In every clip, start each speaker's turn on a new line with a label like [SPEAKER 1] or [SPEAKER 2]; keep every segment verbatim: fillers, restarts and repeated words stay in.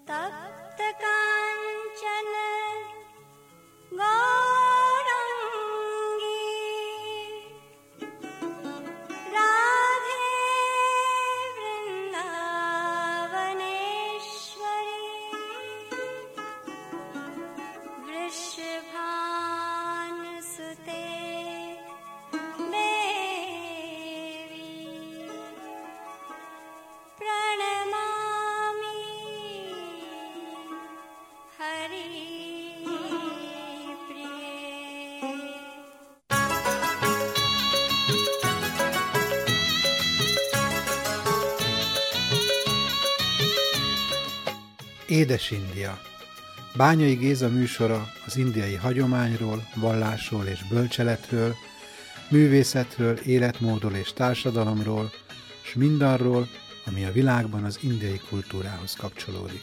[SPEAKER 1] Édes India. Bányai Géza műsora az indiai hagyományról, vallásról és bölcseletről, művészetről, életmódról és társadalomról, s mindarról, ami a világban az indiai kultúrához kapcsolódik.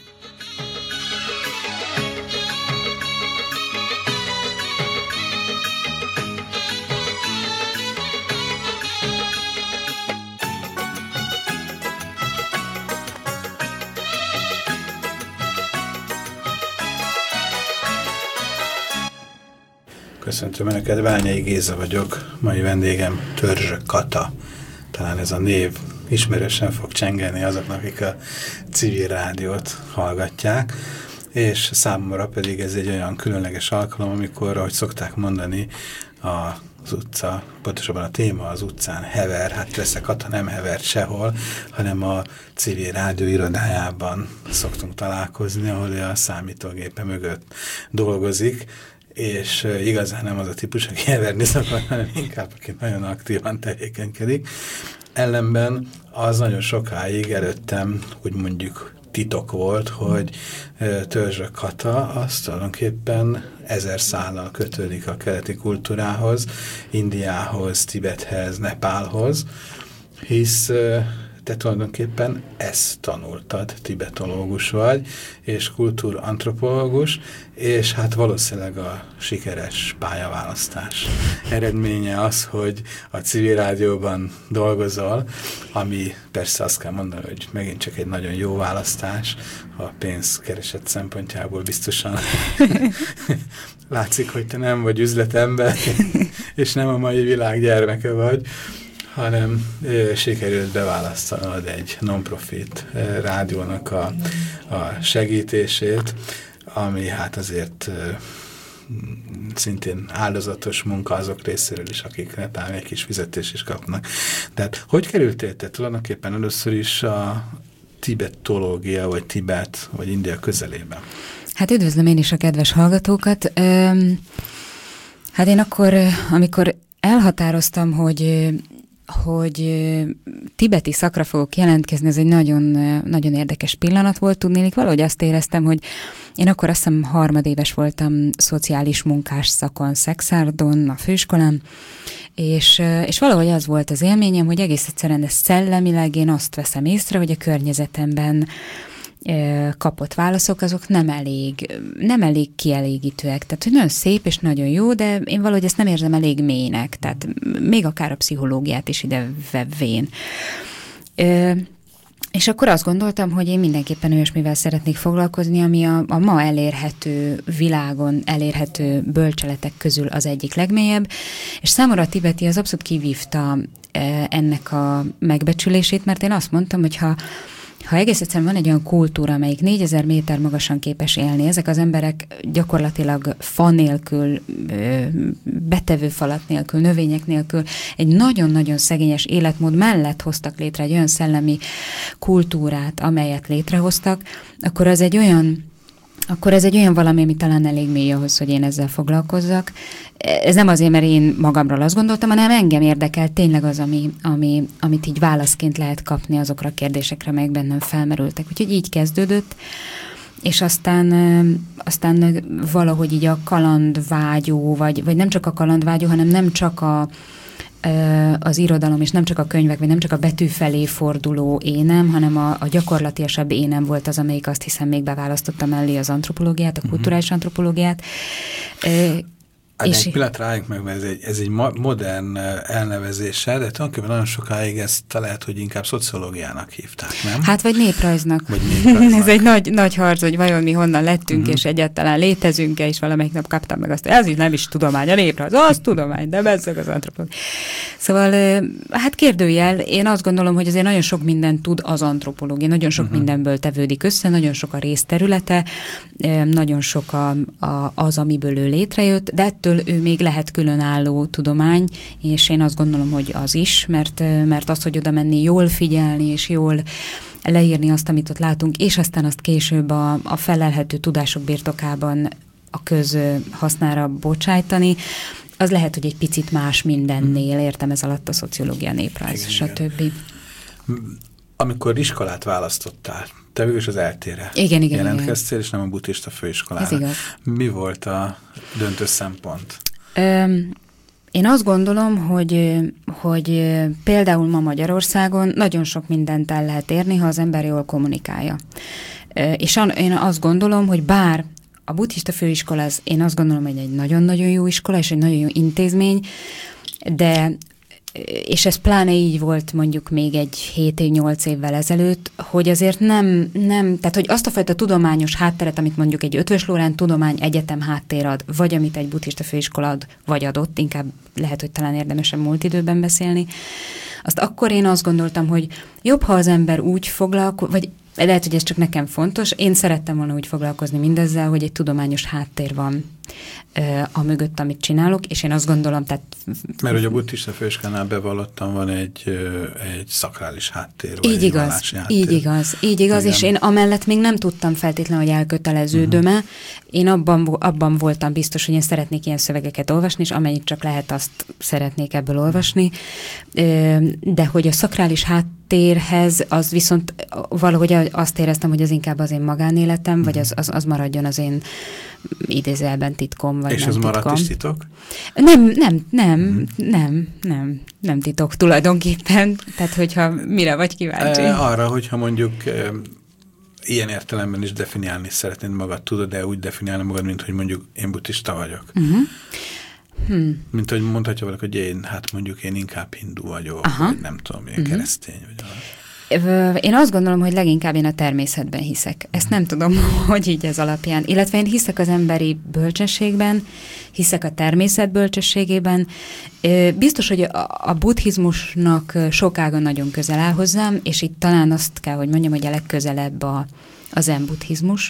[SPEAKER 2] Köszöntöm Önöket, Bányai Géza vagyok, mai vendégem Törzsök Kata. Talán ez a név ismerősen fog csengeni azoknak, akik a civil rádiót hallgatják, és számomra pedig ez egy olyan különleges alkalom, amikor, ahogy szokták mondani, az utca, pontosabban a téma az utcán hever, hát persze Kata nem hevert sehol, hanem a civil rádió irodájában szoktunk találkozni, ahol a számítógépe mögött dolgozik, és igazán nem az a típus, aki heverni szokott, hanem inkább, aki nagyon aktívan tevékenykedik. Ellenben az nagyon sokáig előttem, úgy mondjuk titok volt, hogy Törzsök Kata az tulajdonképpen ezer szállal kötődik a keleti kultúrához, Indiához, Tibethez, Nepálhoz, hisz te tulajdonképpen ezt tanultad, tibetológus vagy, és kultúrantropológus, és hát valószínűleg a sikeres pályaválasztás eredménye az, hogy a civil rádióban dolgozol, ami persze azt kell mondani, hogy megint csak egy nagyon jó választás, a pénzkereset szempontjából biztosan látszik, hogy te nem vagy üzletember, és nem a mai világ gyermeke vagy, hanem e, sikerült beválasztanod egy non-profit e, rádiónak a, a segítését, ami hát azért e, szintén áldozatos munka azok részéről is, akik talán egy kis fizetés is kapnak. Tehát hogy kerültél te tulajdonképpen először is a tibetológia, vagy Tibet, vagy India közelében?
[SPEAKER 3] Hát üdvözlöm én is a kedves hallgatókat. Hát én akkor, amikor elhatároztam, hogy hogy tibeti szakra fogok jelentkezni, ez egy nagyon, nagyon érdekes pillanat volt, tudnélik. Valahogy azt éreztem, hogy én akkor azt hiszem harmadéves voltam szociális munkás szakon Szexárdon, a főiskolán, és, és valahogy az volt az élményem, hogy egész egyszerűen ez szellemileg én azt veszem észre, hogy a környezetemben kapott válaszok, azok nem elég, nem elég kielégítőek. Tehát, hogy nagyon szép és nagyon jó, de én valahogy ezt nem érzem elég mélynek. Tehát még akár a pszichológiát is ide vevvén. És akkor azt gondoltam, hogy én mindenképpen olyasmivel szeretnék foglalkozni, ami a, a ma elérhető világon elérhető bölcseletek közül az egyik legmélyebb, és számomra a tibeti az abszolút kivívta ennek a megbecsülését, mert én azt mondtam, hogy ha Ha egész egyszerűen van egy olyan kultúra, amelyik négyezer méter magasan képes élni, ezek az emberek gyakorlatilag fa nélkül, betevő falat nélkül, növények nélkül egy nagyon-nagyon szegényes életmód mellett hoztak létre egy olyan szellemi kultúrát, amelyet létrehoztak, akkor az egy olyan akkor ez egy olyan valami, ami talán elég mély ahhoz, hogy én ezzel foglalkozzak. Ez nem azért, mert én magamról azt gondoltam, hanem engem érdekel tényleg az, ami, ami, amit így válaszként lehet kapni azokra a kérdésekre, amelyek bennem felmerültek. Úgyhogy így kezdődött, és aztán, aztán valahogy így a kalandvágyó, vagy, vagy nem csak a kalandvágyó, hanem nem csak a az irodalom, és nem csak a könyvek, vagy nem csak a betű felé forduló énem, hanem a, a gyakorlatiasabb énem volt az, amelyik azt hiszem még beválasztotta mellé az antropológiát, a kulturális antropológiát.
[SPEAKER 2] Hát egy pillanatra álljunk meg, mert ez egy, ez egy modern elnevezése, de tulajdonképpen nagyon sokáig ezt lehet, hogy inkább szociológiának hívták, nem?
[SPEAKER 3] Hát vagy néprajznak.
[SPEAKER 2] Vagy néprajznak.
[SPEAKER 3] Ez egy nagy, nagy harc, hogy vajon mi honnan lettünk, uh-huh. és egyáltalán létezünk-e, és valamelyik nap kaptam meg azt, ez így nem is tudomány, a néprajz, az tudomány, de bezzeg az antropológia. Szóval, hát kérdőjel, én azt gondolom, hogy azért nagyon sok mindent tud az antropológia, nagyon sok uh-huh. mindenből tevődik össze, nagyon sok a részterülete, nagyon sok a, a, az, amiből ő létrejött, de ettől ő még lehet különálló tudomány, és én azt gondolom, hogy az is, mert, mert az, hogy oda menni, jól figyelni, és jól leírni azt, amit ott látunk, és aztán azt később a, a felelhető tudások birtokában a köz hasznára bocsájtani, az lehet, hogy egy picit más mindennél, értem ez alatt a szociológia, néprajz, stb.
[SPEAKER 2] Amikor iskolát választottál, te végül is az eltére
[SPEAKER 3] igen, igen,
[SPEAKER 2] jelentkeztél,
[SPEAKER 3] igen.
[SPEAKER 2] és nem a buddhista főiskolára.
[SPEAKER 3] Ez igaz.
[SPEAKER 2] Mi volt a döntő szempont?
[SPEAKER 3] Öm, én azt gondolom, hogy, hogy például ma Magyarországon nagyon sok mindent el lehet érni, ha az ember jól kommunikálja. És én azt gondolom, hogy bár a buddhista főiskola, az, én azt gondolom, hogy egy nagyon-nagyon jó iskola, és egy nagyon jó intézmény, de és ez pláne így volt mondjuk még egy hét-nyolc évvel ezelőtt, hogy azért nem, nem, tehát hogy azt a fajta tudományos hátteret, amit mondjuk egy Eötvös Loránd tudomány egyetem háttér ad, vagy amit egy buddhista főiskola ad, vagy adott, inkább lehet, hogy talán érdemesebb múlt időben beszélni, azt akkor én azt gondoltam, hogy jobb, ha az ember úgy foglalkozik, vagy lehet, hogy ez csak nekem fontos, én szerettem volna úgy foglalkozni mindezzel, hogy egy tudományos háttér van a mögött, amit csinálok, és én azt gondolom, tehát...
[SPEAKER 2] Mert hogy a buddhista főiskolánál bevallottan van egy, egy szakrális háttér,
[SPEAKER 3] így igaz,
[SPEAKER 2] háttér.
[SPEAKER 3] így igaz, így igaz, igen. És én amellett még nem tudtam feltétlenül, hogy elköteleződöm-e. Uh-huh. Én abban, abban voltam biztos, hogy én szeretnék ilyen szövegeket olvasni, és amennyit csak lehet, azt szeretnék ebből olvasni. De hogy a szakrális háttérhez, az viszont valahogy azt éreztem, hogy az inkább az én magánéletem, uh-huh. vagy az, az, az maradjon az én idézőjelben titkom, vagy
[SPEAKER 2] és
[SPEAKER 3] nem
[SPEAKER 2] az
[SPEAKER 3] titkom.
[SPEAKER 2] maradt is titok?
[SPEAKER 3] Nem, nem, nem, hmm. nem, nem, nem titok tulajdonképpen. Tehát, hogyha mire vagy kíváncsi?
[SPEAKER 2] E, arra, hogyha mondjuk e, ilyen értelemben is definiálni szeretnéd magad, tudod, de úgy definiálni magad, mint hogy mondjuk én buddhista vagyok. Uh-huh. Hmm. Mint hogy mondhatja valaki, hogy én, hát mondjuk én inkább hindu vagyok, aha. vagy nem tudom, én uh-huh. keresztény vagyok.
[SPEAKER 3] Én azt gondolom, hogy leginkább én a természetben hiszek. Ezt nem tudom, hogy így ez alapján. Illetve én hiszek az emberi bölcsességben, hiszek a természet bölcsességében. Biztos, hogy a buddhizmusnak sok ága nagyon közel áll hozzám, és itt talán azt kell, hogy mondjam, hogy a legközelebb a, a zen buddhizmus.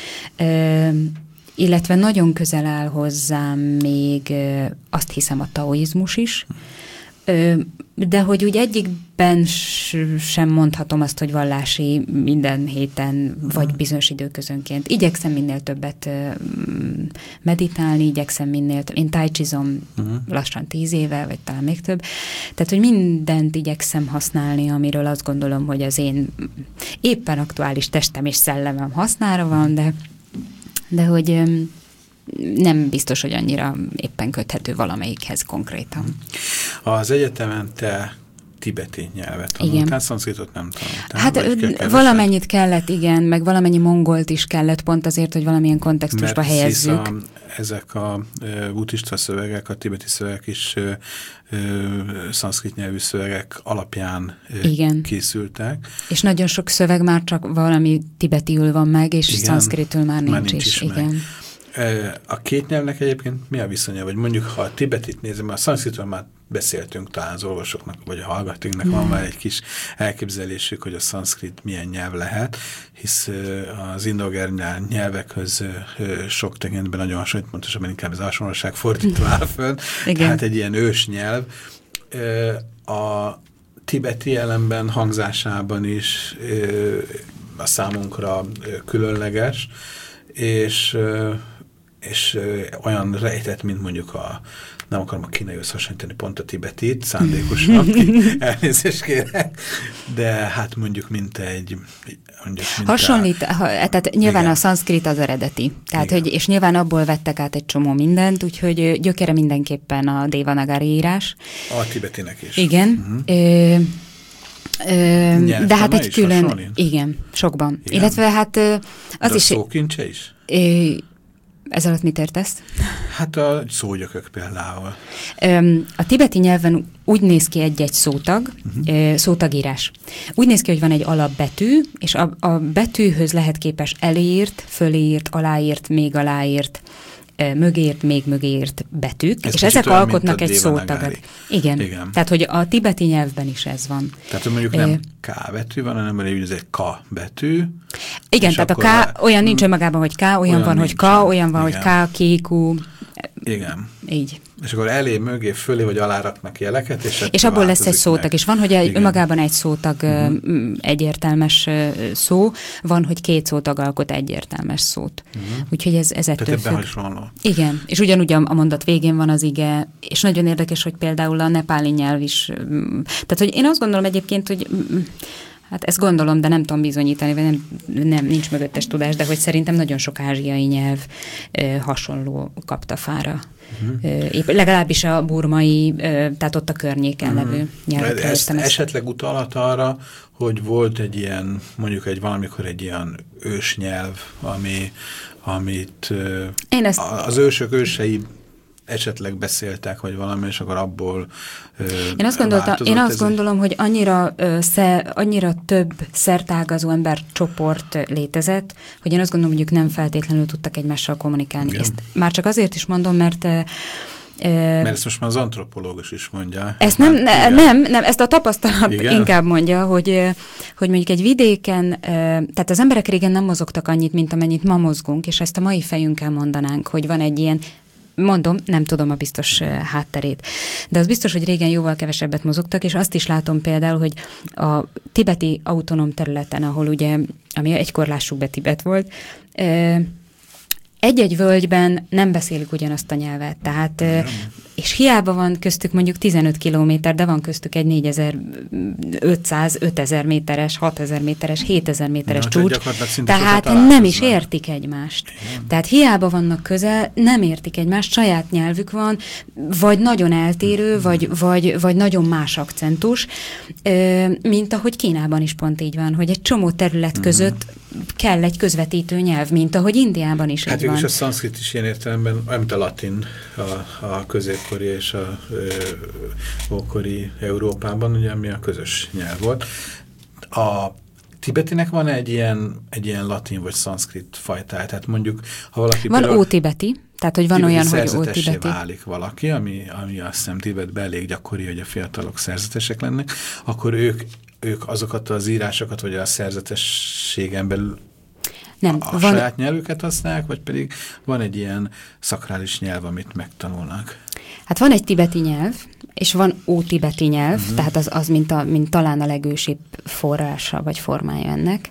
[SPEAKER 3] Illetve nagyon közel áll hozzám még azt hiszem a taoizmus is. De hogy úgy egyikben sem mondhatom azt, hogy vallási minden héten, vagy bizonyos időközönként. Igyekszem minél többet meditálni, igyekszem minél többet. Én tájcsizom uh-huh. lassan tíz éve, vagy talán még több. Tehát, hogy mindent igyekszem használni, amiről azt gondolom, hogy az én éppen aktuális testem és szellemem hasznára van, de, de hogy nem biztos, hogy annyira éppen köthető valamelyikhez konkrétan.
[SPEAKER 2] Az egyetemen te tibeti nyelvet tanultál, szanszkritot nem tanultál?
[SPEAKER 3] Hát valamennyit kellett, igen, meg valamennyi mongolt is kellett, pont azért, hogy valamilyen kontextusba
[SPEAKER 2] mert
[SPEAKER 3] helyezzük.
[SPEAKER 2] A, ezek a e, buddhista szövegek, a tibeti szövegek is e, e, szanszkrit nyelvű szövegek alapján e, igen. készültek. És
[SPEAKER 3] nagyon sok szöveg már csak valami tibetiül van meg, és szanszkritül már nincs, már nincs is. is igen.
[SPEAKER 2] A két nyelvnek egyébként mi a viszonya? Vagy mondjuk, ha a tibetit nézem, a szanszkritről már beszéltünk talán az olvasóknak, vagy a hallgatóknak, mm. van már egy kis elképzelésük, hogy a szanszkrit milyen nyelv lehet, hisz az indogernyán nyelvekhöz sok tekintetben nagyon hasonlít, pontosabban inkább az hasonlóság fordítva áll föl, tehát egy ilyen ős nyelv. A tibeti ellenben hangzásában is a számunkra különleges, és és olyan rejtett, mint mondjuk a, nem akarom a kínaihoz hasonlítani pont a tibetit, szándékosan, elnézést kérek, de hát mondjuk mint egy... Mondjuk, mint
[SPEAKER 3] hasonlít, a, ha, tehát nyilván igen. a szanszkrit az eredeti, tehát hogy, és nyilván abból vettek át egy csomó mindent, úgyhogy gyökere mindenképpen a Devanagari írás.
[SPEAKER 2] A tibetinek is.
[SPEAKER 3] Igen. Uh-huh. Ö, ö, de hát egy külön... Hasonlít? Igen, sokban. Igen. Illetve hát az
[SPEAKER 2] de
[SPEAKER 3] is...
[SPEAKER 2] szókincse is?
[SPEAKER 3] Ö, Ez alatt mit értesz?
[SPEAKER 2] Hát a szógyökök például.
[SPEAKER 3] A tibeti nyelven úgy néz ki egy-egy szótag, uh-huh. szótagírás. Úgy néz ki, hogy van egy alapbetű, és a, a betűhöz lehet képes elírt, föléírt, aláírt, még aláírt, mögért, még mögért betűk, ez és ezek olyan, alkotnak egy szótagot. Igen. Igen. Tehát, hogy a tibeti nyelvben is ez van.
[SPEAKER 2] Tehát, hogy mondjuk nem K betű van, hanem ez egy K betű.
[SPEAKER 3] Igen, tehát a K le... olyan nincs önmagában, hogy K, olyan, olyan van, hogy K, olyan van, igen. hogy K, K, Q.
[SPEAKER 2] Igen.
[SPEAKER 3] Így.
[SPEAKER 2] És akkor elé, mögé, fölé vagy alá raknak jeleket, és,
[SPEAKER 3] és abból lesz egy szótag. És van, hogy egy, önmagában egy szótag uh-huh. egyértelmes szó, van, hogy két szótag alkot egyértelmes szót. Uh-huh. Úgyhogy ez, ez ettől függ. Igen, és ugyanúgy a mondat végén van az ige, és nagyon érdekes, hogy például a nepáli nyelv is. Tehát, hogy én azt gondolom egyébként, hogy hát ezt gondolom, de nem tudom bizonyítani, vagy nem, nem nincs mögöttes tudás, de hogy szerintem nagyon sok ázsiai nyelv ö, hasonló kaptafára. Uh-huh. Épp, legalábbis a burmai, ö, tehát ott a környéken uh-huh. levő nyelvekre.
[SPEAKER 2] Ezt esetleg utalat arra, hogy volt egy ilyen, mondjuk egy valamikor egy ilyen ősnyelv, ami, amit ö, Én ezt... az ősök ősei esetleg beszéltek, vagy valami, és akkor abból ö,
[SPEAKER 3] Én azt, gondolta, én azt gondolom, hogy annyira, ö, sze, annyira több szertágazó embercsoport létezett, hogy én azt gondolom, hogy ők nem feltétlenül tudtak egymással kommunikálni. Ezt már csak azért is mondom, mert... Ö,
[SPEAKER 2] mert ezt most már az antropológus is mondja.
[SPEAKER 3] Ezt nem, ne, nem, nem, ezt a tapasztalat igen? inkább mondja, hogy, hogy mondjuk egy vidéken, tehát az emberek régen nem mozogtak annyit, mint amennyit ma mozgunk, és ezt a mai fejünkkel mondanánk, hogy van egy ilyen, mondom, nem tudom a biztos hátterét. De az biztos, hogy régen jóval kevesebbet mozogtak, és azt is látom például, hogy a tibeti autonóm területen, ahol ugye, ami egykor lássuk be Tibet volt, egy-egy völgyben nem beszélik ugyanazt a nyelvet, tehát, és hiába van köztük mondjuk tizenöt kilométer, de van köztük egy négyezer-ötszáz, ötezer méteres, hatezer méteres, hétezer méteres ja, csúcs, tehát nem is értik egymást. Igen. Tehát hiába vannak közel, nem értik egymást, saját nyelvük van, vagy nagyon eltérő, mm. vagy, vagy, vagy nagyon más akcentus, mint ahogy Kínában is pont így van, hogy egy csomó terület mm. között kell egy közvetítő nyelv, mint ahogy Indiában is hát így van. Hát
[SPEAKER 2] és a szanszkrit is ilyen értelemben, mint a latin, a, a középkori és a ö, ókori Európában, ugye, ami a közös nyelv volt. A tibetinek van egy ilyen, egy ilyen latin vagy szanszkrit fajtája, tehát mondjuk, ha valaki...
[SPEAKER 3] Van ótibeti, tehát hogy van olyan, hogy ótibeti.
[SPEAKER 2] válik valaki, ami, ami azt hiszem Tibetben elég gyakori, hogy a fiatalok szerzetesek lennek, akkor ők ők azokat az írásokat, vagy a szerzetességen belül nem, a, a van... saját nyelvüket használják, vagy pedig van egy ilyen szakrális nyelv, amit megtanulnak?
[SPEAKER 3] Hát van egy tibeti nyelv, és van ótibeti nyelv, uh-huh. tehát az, az mint, a, mint talán a legősibb forrása, vagy formája ennek.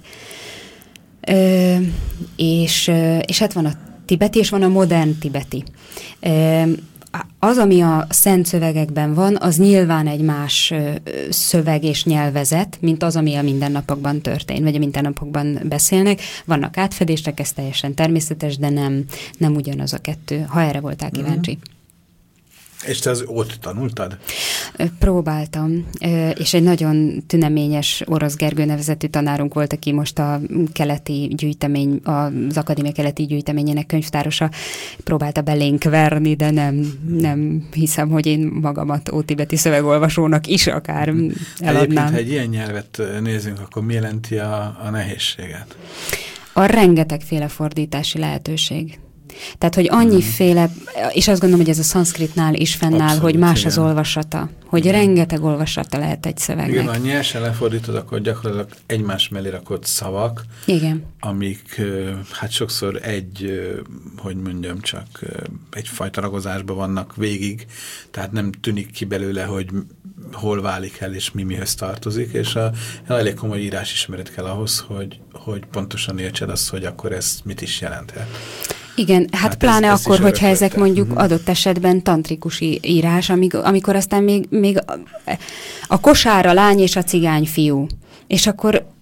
[SPEAKER 3] Ö, és, és hát van a tibeti, és van a modern tibeti. Ö, Az, ami a szent szövegekben van, az nyilván egy más szöveg és nyelvezet, mint az, ami a mindennapokban történt, vagy a mindennapokban beszélnek. Vannak átfedések, ez teljesen természetes, de nem, nem ugyanaz a kettő, ha erre voltál kíváncsi. Mm.
[SPEAKER 2] És te az ott tanultad?
[SPEAKER 3] Próbáltam, és egy nagyon tüneményes Orosz Gergő nevezetű tanárunk volt, aki most a keleti gyűjtemény, az akadémia keleti gyűjteményének könyvtárosa, próbálta belénk verni, de nem, nem hiszem, hogy én magamat ótibeti szövegolvasónak is akár eladnám.
[SPEAKER 2] Egyébként, ha egy ilyen nyelvet nézzünk, akkor mi jelenti a, a nehézséget?
[SPEAKER 3] A rengetegféle fordítási lehetőség. Tehát, hogy annyiféle, és azt gondolom, hogy ez a szanszkritnál is fennáll, abszolút, hogy más igen. az olvasata, hogy igen. rengeteg olvasata lehet egy szövegnek.
[SPEAKER 2] Igen, ha nyersen lefordítod, akkor gyakorlatilag egymás mellé rakott szavak,
[SPEAKER 3] igen.
[SPEAKER 2] amik hát sokszor egy, hogy mondjam csak, egyfajta ragozásban vannak végig, tehát nem tűnik ki belőle, hogy hol válik el, és mi mihez tartozik, és a, a elég komoly írásismeret kell ahhoz, hogy, hogy pontosan értsed azt, hogy akkor ez mit is jelenthet.
[SPEAKER 3] Igen, hát, hát pláne ez, ez akkor, hogyha ezek mondjuk uh-huh. adott esetben tantrikus írás, amik, amikor aztán még, még a, a kosár, a lány és a cigány fiú. És akkor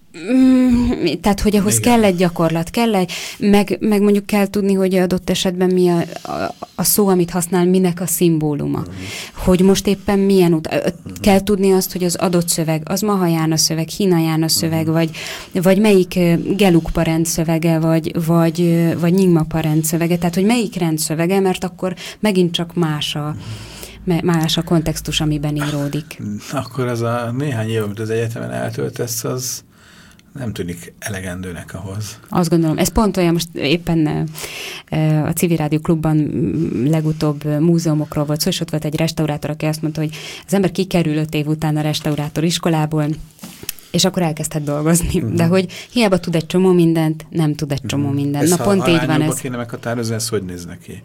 [SPEAKER 3] Mm, tehát, hogy ahhoz
[SPEAKER 2] Igen.
[SPEAKER 3] kell egy gyakorlat, kell egy, meg, meg mondjuk kell tudni, hogy adott esetben mi a, a, a szó, amit használ, minek a szimbóluma. Uh-huh. Hogy most éppen milyen út. Uh-huh. Kell tudni azt, hogy az adott szöveg, az Mahajana szöveg, Hinayana szöveg, uh-huh. vagy, vagy melyik Gelugpa rendszövege, vagy, vagy, vagy Nyingmapa rendszövege, tehát, hogy melyik rendszövege, mert akkor megint csak más a uh-huh. más a kontextus, amiben íródik.
[SPEAKER 2] Akkor az a néhány év, amit az egyetemen eltöltesz, az nem tűnik elegendőnek ahhoz.
[SPEAKER 3] Azt gondolom, ez pont olyan, most éppen a Civil Rádió Klubban legutóbb múzeumokról volt szó, és ott volt egy restaurátor, aki azt mondta, hogy az ember kikerül öt év után a restaurátor iskolából, és akkor elkezdhet dolgozni. Uh-huh. De hogy hiába tud egy csomó mindent, nem tud egy csomó uh-huh. mindent.
[SPEAKER 2] Ez
[SPEAKER 3] Na
[SPEAKER 2] ha
[SPEAKER 3] pont így van ez.
[SPEAKER 2] kéne meghatározni, ez hogy néz neki?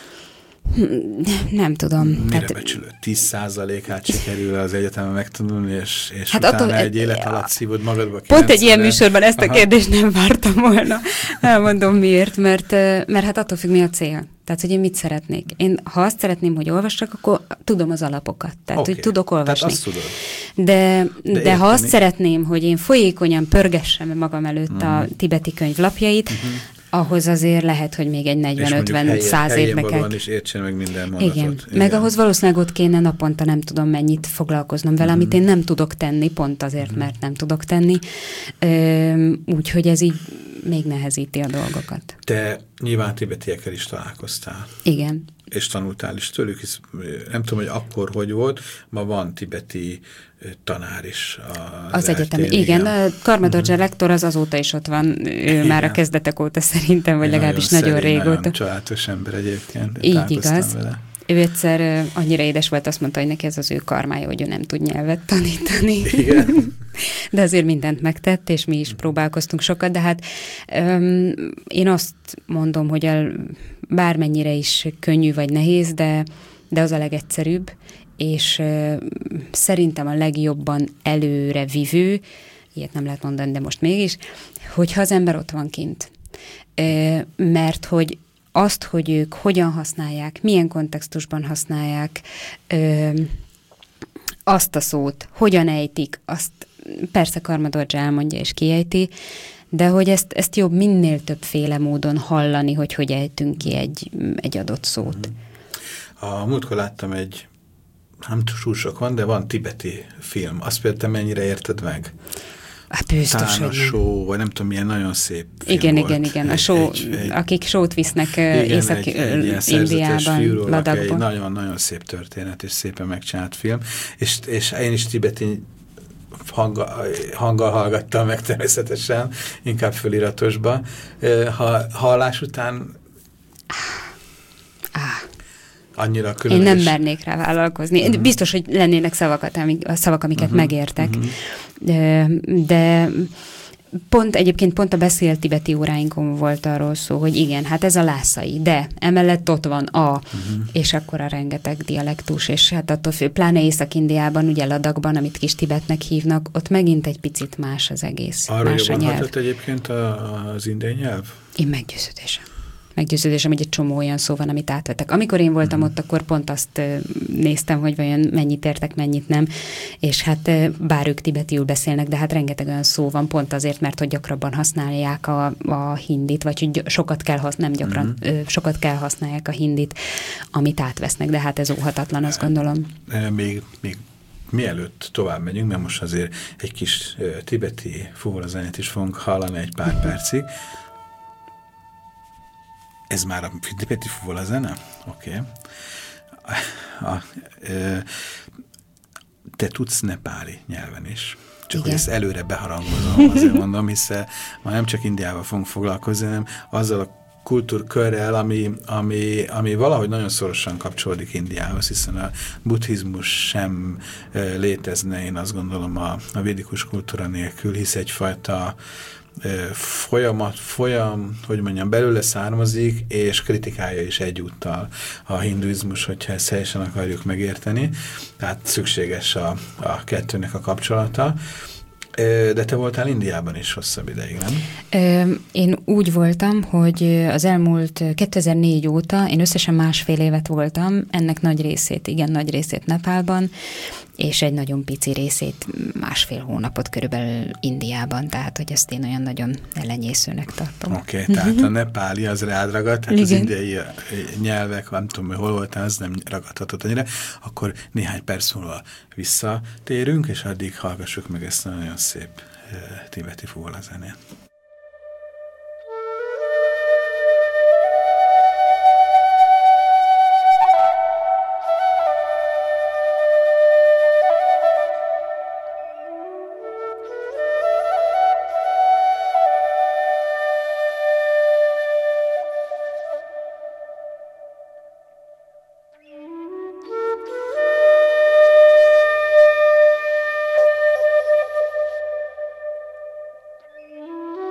[SPEAKER 3] Nem tudom.
[SPEAKER 2] Mire
[SPEAKER 3] tehát...
[SPEAKER 2] becsülő? tíz százalékát sikerül az egyetemen megtanulni, és, és
[SPEAKER 3] hát
[SPEAKER 2] utána
[SPEAKER 3] attól,
[SPEAKER 2] egy élet alatt szívod magadba.
[SPEAKER 3] Pont egy ilyen műsorban ezt a kérdést nem vártam volna. Elmondom miért, mert, mert hát attól függ, mi a cél. Tehát, hogy én mit szeretnék. Én, ha azt szeretném, hogy olvassak, akkor tudom az alapokat. Tehát, okay. hogy tudok olvasni.
[SPEAKER 2] Tehát azt tudod.
[SPEAKER 3] De, de, de ha azt szeretném, hogy én folyékonyan pörgessem magam előtt uh-huh. a tibeti könyv lapjait, uh-huh. ahhoz azért lehet, hogy még egy negyven-ötven száz évbe kell.
[SPEAKER 2] És értsen meg minden mondatot.
[SPEAKER 3] Igen. Igen, meg ahhoz valószínűleg ott kéne naponta nem tudom mennyit foglalkoznom vele, mm. amit én nem tudok tenni, pont azért, mm. mert nem tudok tenni. Úgyhogy ez így még nehezíti a dolgokat.
[SPEAKER 2] Te nyilván tibetiekkel is találkoztál.
[SPEAKER 3] Igen.
[SPEAKER 2] És tanultál is tőlük, hisz nem tudom, hogy akkor hogy volt, ma van tibeti tanár is. Az,
[SPEAKER 3] az egyetem, igen. igen. Karma Dorje uh-huh. lektor az azóta is ott van, ő igen. már a kezdetek óta szerintem, vagy legalábbis nagyon, nagyon régóta. Nagyon
[SPEAKER 2] családos ember egyébként.
[SPEAKER 3] Így igaz. Vele. Ő egyszer annyira édes volt, azt mondta, hogy neki ez az ő karmája, hogy ő nem tud nyelvet tanítani.
[SPEAKER 2] Igen.
[SPEAKER 3] De azért mindent megtett, és mi is próbálkoztunk sokat, de hát öm, én azt mondom, hogy a, bármennyire is könnyű vagy nehéz, de, de az a legegyszerűbb, és ö, szerintem a legjobban előre vivő, ilyet nem lehet mondani, de most mégis, hogyha az ember ott van kint. Ö, mert hogy azt, hogy ők hogyan használják, milyen kontextusban használják ö, azt a szót, hogyan ejtik, azt persze Karma Dorje elmondja és kiejti, de hogy ezt, ezt jobb minél többféle módon hallani, hogy hogy ejtünk ki egy, egy adott szót.
[SPEAKER 2] A múltkor láttam egy, nem túl sokon, de van tibeti film. Azt például te mennyire érted meg?
[SPEAKER 3] Hát biztos,
[SPEAKER 2] Talán a show, vagy nem tudom, milyen nagyon szép film
[SPEAKER 3] igen,
[SPEAKER 2] volt.
[SPEAKER 3] Igen, igen, a show, egy, egy, akik sót visznek Észak-Indiában, Ladakban.
[SPEAKER 2] Nagyon-nagyon szép történet, és szépen megcsinált film. És, és én is tibeti hanggal, hanggal hallgattam meg természetesen, inkább föliratosba. Ha hallás után
[SPEAKER 3] ah.
[SPEAKER 2] annyira különös.
[SPEAKER 3] Én nem mernék rá vállalkozni. Uh-huh. Biztos, hogy lennének szavakat, szavak, amiket uh-huh. megértek. Uh-huh. De, de pont egyébként pont a beszélt tibeti óráinkon volt arról szó, hogy igen, hát ez a lászai, de emellett ott van a, uh-huh. és akkor a rengeteg dialektus, és hát attól fő, pláne Észak-Indiában, ugye Ladakban, amit kis Tibetnek hívnak, ott megint egy picit más az egész.
[SPEAKER 2] Arra
[SPEAKER 3] más
[SPEAKER 2] jobban
[SPEAKER 3] a nyelv.
[SPEAKER 2] hatott egyébként a, az indiai nyelv?
[SPEAKER 3] Én meggyőződésem. meggyőződésem, hogy egy csomó olyan szó van, amit átvettek. Amikor én voltam uh-huh. ott, akkor pont azt néztem, hogy vajon mennyit értek, mennyit nem, és hát bár ők tibetiül beszélnek, de hát rengeteg olyan szó van, pont azért, mert hogy gyakrabban használják a, a hindit, vagy hogy sokat kell használni, nem gyakran, uh-huh. sokat kell használják a hindit, amit átvesznek, de hát ez óhatatlan, azt gondolom.
[SPEAKER 2] Még, még mielőtt tovább megyünk, mert most azért egy kis uh, tibeti fuvorazenét is fogunk hallani egy pár percig. Ez már a tibeti fuvolazene? Oké. Okay. Te tudsz nepáli nyelven is. Csak igen. Hogy ezt előre beharangozom, azért mondom, hiszen ma nem csak Indiával fogunk foglalkozni, hanem azzal a kultúrkörrel, ami, ami, ami valahogy nagyon szorosan kapcsolódik Indiához, hiszen a buddhizmus sem létezne, én azt gondolom, a, a védikus kultúra nélkül, hisz egyfajta folyamat, folyam, hogy mondjam, belőle származik, és kritikálja is egyúttal a hinduizmus, hogyha ezt helyesen akarjuk megérteni. Tehát szükséges a, a kettőnek a kapcsolata. De te voltál Indiában is hosszabb ideig, nem?
[SPEAKER 3] Én úgy voltam, hogy az elmúlt kétezer-négy óta én összesen másfél évet voltam, ennek nagy részét, igen, nagy részét Nepálban, és egy nagyon pici részét, másfél hónapot körülbelül Indiában, tehát hogy ezt én olyan nagyon ellenyészőnek tartom.
[SPEAKER 2] Oké, okay, tehát a nepáli az rád ragadt, tehát igen. Az indiai nyelvek, nem tudom, hogy hol voltál, az nem ragadhatott annyira, akkor néhány perc múlva visszatérünk, és addig hallgassuk meg ezt a nagyon szép tibeti fúvola zenét.
[SPEAKER 4] Thank you.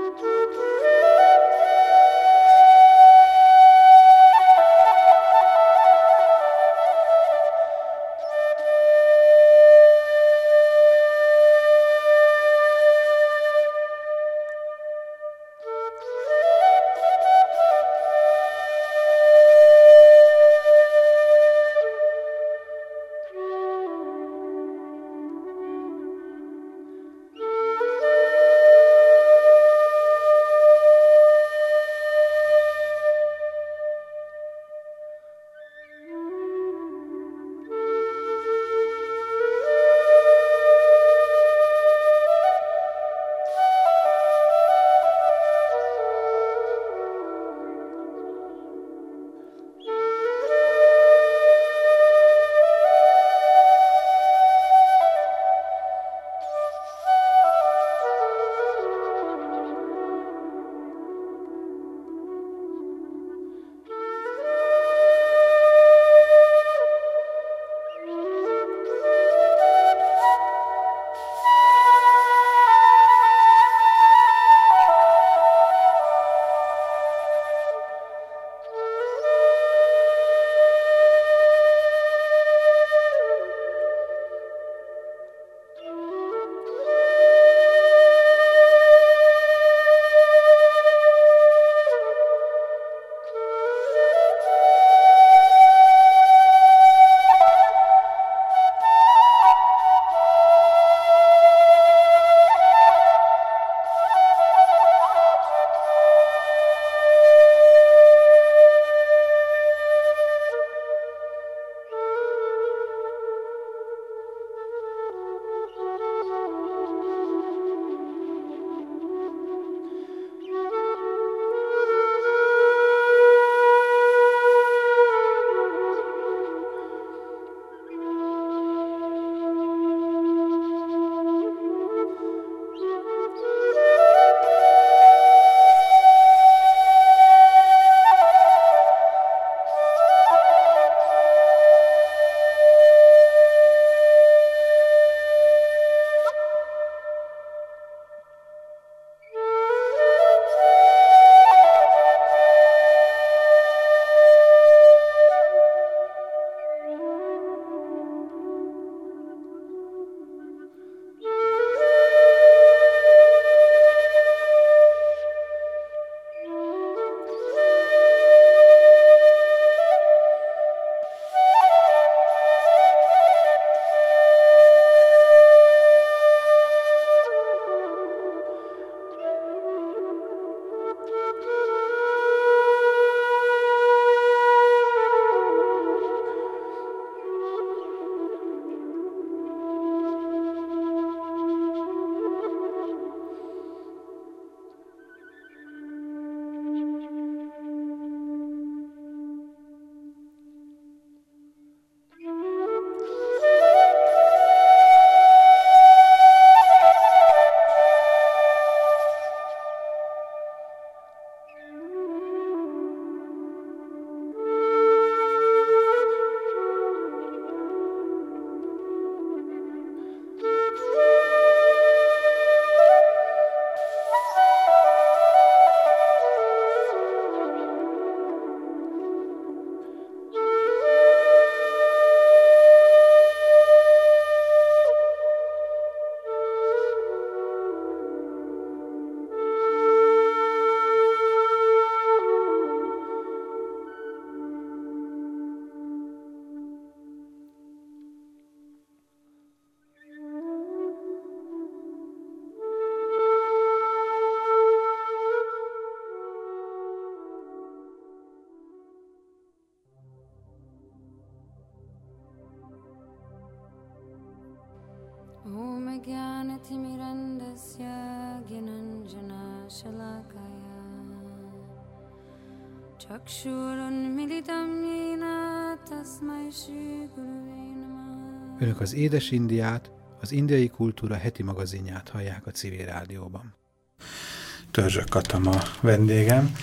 [SPEAKER 1] Önök az Édes Indiát, az Indiai Kultúra heti magazinját hallják a Civil Rádióban.
[SPEAKER 2] Törzsök Kata ma vendégem,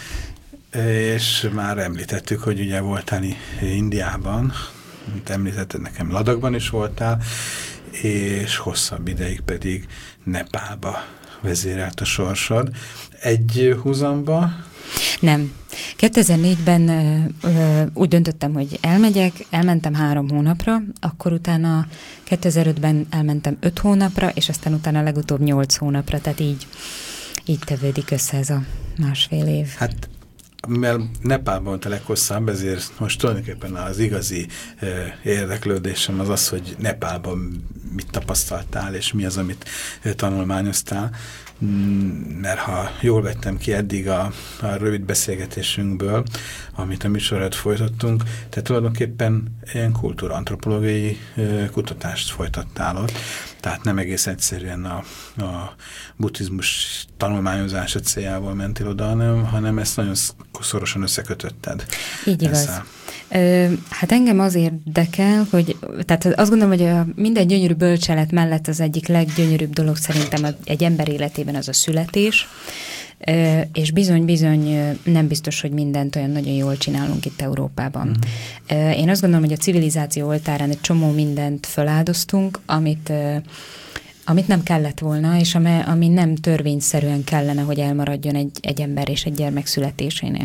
[SPEAKER 2] és már említettük, hogy ugye voltál Indiában, mint említetted, nekem Ladakban is voltál, és hosszabb ideig pedig Nepálba vezérelt a sorsod. Egy húzamba?
[SPEAKER 3] Nem. kétezer-négyben ö, ö, úgy döntöttem, hogy elmegyek, elmentem három hónapra, akkor utána kétezer-ötben elmentem öt hónapra, és aztán utána legutóbb nyolc hónapra, tehát így, így tevődik össze ez a másfél év.
[SPEAKER 2] Hát, mert Nepálban volt a leghosszabb, ezért most tulajdonképpen az igazi ö, érdeklődésem az az, hogy Nepálban mit tapasztaltál, és mi az, amit ö, tanulmányoztál. Mert ha jól vettem ki eddig a, a rövid beszélgetésünkből, amit a műsorát folytattunk, te tulajdonképpen ilyen kultúrantropológiai kutatást folytattál ott, tehát nem egész egyszerűen a, a buddhizmus tanulmányozása céljából mentél oda, hanem, hanem ezt nagyon szorosan összekötötted.
[SPEAKER 3] Így igaz. Ezzel. Hát engem az érdekel, hogy tehát azt gondolom, hogy a minden gyönyörű bölcselet mellett az egyik leggyönyörűbb dolog szerintem egy ember életében az a születés, és bizony-bizony nem biztos, hogy mindent olyan nagyon jól csinálunk itt Európában. Mm. Én azt gondolom, hogy a civilizáció oltárán egy csomó mindent feláldoztunk, amit, amit nem kellett volna, és ami, ami nem törvényszerűen kellene, hogy elmaradjon egy, egy ember és egy gyermek születésénél.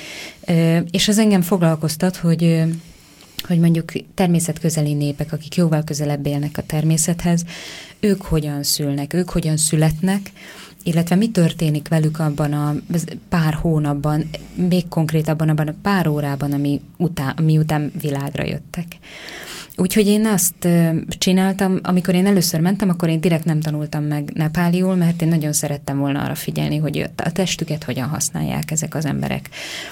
[SPEAKER 3] És az engem foglalkoztat, hogy, hogy mondjuk természetközeli népek, akik jóval közelebb élnek a természethez, ők hogyan szülnek, ők hogyan születnek, illetve mi történik velük abban a pár hónapban, még konkrétabban abban a pár órában, ami után, ami után világra jöttek. Úgyhogy én azt csináltam, amikor én először mentem, akkor én direkt nem tanultam meg nepáliul, mert én nagyon szerettem volna arra figyelni, hogy a testüket hogyan használják ezek az emberek.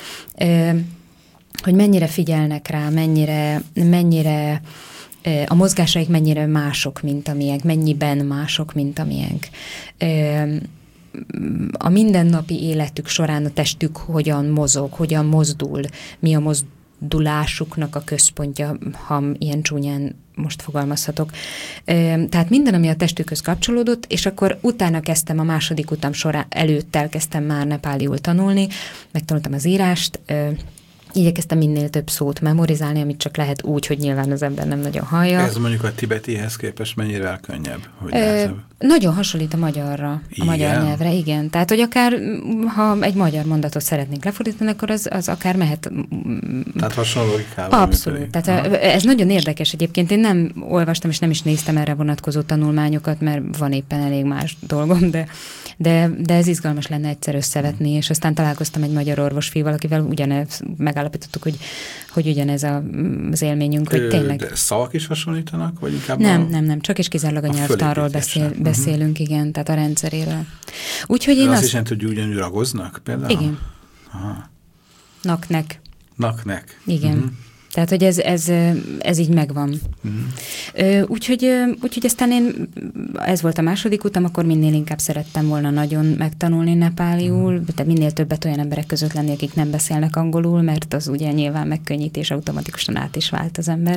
[SPEAKER 3] Hogy mennyire figyelnek rá, mennyire, mennyire a mozgásaik mennyire mások, mint amilyenk, mennyiben mások, mint amilyenk. A mindennapi életük során a testük hogyan mozog, hogyan mozdul, mi a mozdulásuknak a központja, ha ilyen csúnyán most fogalmazhatok. Tehát minden, ami a testükhöz kapcsolódott, és akkor utána kezdtem a második utam során, előtt elkezdtem már nepáliul tanulni, megtanultam az írást, igyekeztem minél több szót memorizálni, amit csak lehet úgy, hogy nyilván az ember nem nagyon hallja.
[SPEAKER 2] Ez mondjuk a tibetihez képest mennyire könnyebb? Hogy
[SPEAKER 3] Ö, nagyon hasonlít a magyarra, igen? A magyar nyelvre, igen. Tehát, hogy akár, ha egy magyar mondatot szeretnénk lefordítani, akkor az, az akár mehet.
[SPEAKER 2] Tehát hasonló logikával.
[SPEAKER 3] Abszolút. Működik. Tehát ha. Ez nagyon érdekes egyébként. Én nem olvastam, és nem is néztem erre vonatkozó tanulmányokat, mert van éppen elég más dolgom, de, de, de ez izgalmas lenne egyszer összevetni, hmm. és aztán találkoztam egy magyar orvosfiúval, akivel ugyanez megállapítottuk, hogy, hogy ugyanez a, az élményünk, hogy tényleg...
[SPEAKER 2] De szavak is hasonlítanak, vagy inkább
[SPEAKER 3] Nem,
[SPEAKER 2] a...
[SPEAKER 3] nem, nem, csak és kizárólag a, a nyelvtanról beszél, beszélünk, uh-huh. igen, tehát a rendszeréről. Úgyhogy én
[SPEAKER 2] azt...
[SPEAKER 3] azt...
[SPEAKER 2] is jelenti, hogy ugyanúgy ragoznak például?
[SPEAKER 3] Igen.
[SPEAKER 2] Aha.
[SPEAKER 3] Naknek.
[SPEAKER 2] Naknek.
[SPEAKER 3] Igen. Uh-huh. Tehát, hogy ez, ez, ez így megvan. Uh-huh. Úgyhogy, úgyhogy aztán én, ez volt a második utam, akkor minél inkább szerettem volna nagyon megtanulni nepáliul, uh-huh. de minél többet olyan emberek között lenni, akik nem beszélnek angolul, mert az ugye nyilván megkönnyít, és automatikusan át is vált az ember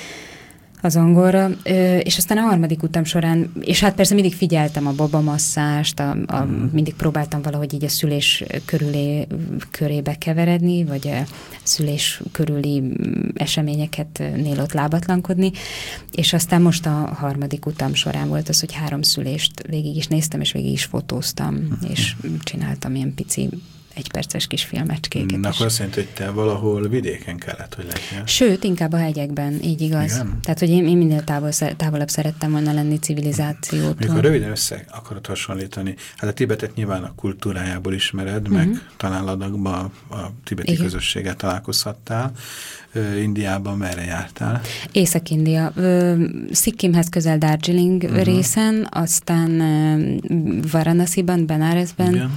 [SPEAKER 3] az angolra, és aztán a harmadik utam során, és hát persze mindig figyeltem a babamasszást, a, a, mindig próbáltam valahogy így a szülés körülé, körébe keveredni, vagy a szülés körüli eseményeket nél ott lábatlankodni, és aztán most a harmadik utam során volt az, hogy három szülést végig is néztem, és végig is fotóztam, és csináltam ilyen pici egyperces kis filmecskéket.
[SPEAKER 2] Na, akkor azt jelenti, hogy te valahol vidéken kellett, hogy legyél.
[SPEAKER 3] Sőt, inkább a hegyekben, így igaz. Igen? Tehát, hogy én, én minél távol, távolabb szerettem volna lenni civilizációtól.
[SPEAKER 2] Mikor röviden össze akarod hasonlítani, hát a Tibetet nyilván a kultúrájából ismered, uh-huh. meg talán Ladakban a tibeti igen. közösséggel találkozhattál. Indiában merre jártál? Észak-India.
[SPEAKER 3] Szikkimhez közel Darjeeling uh-huh. részen, aztán Varanasiban, Benaresben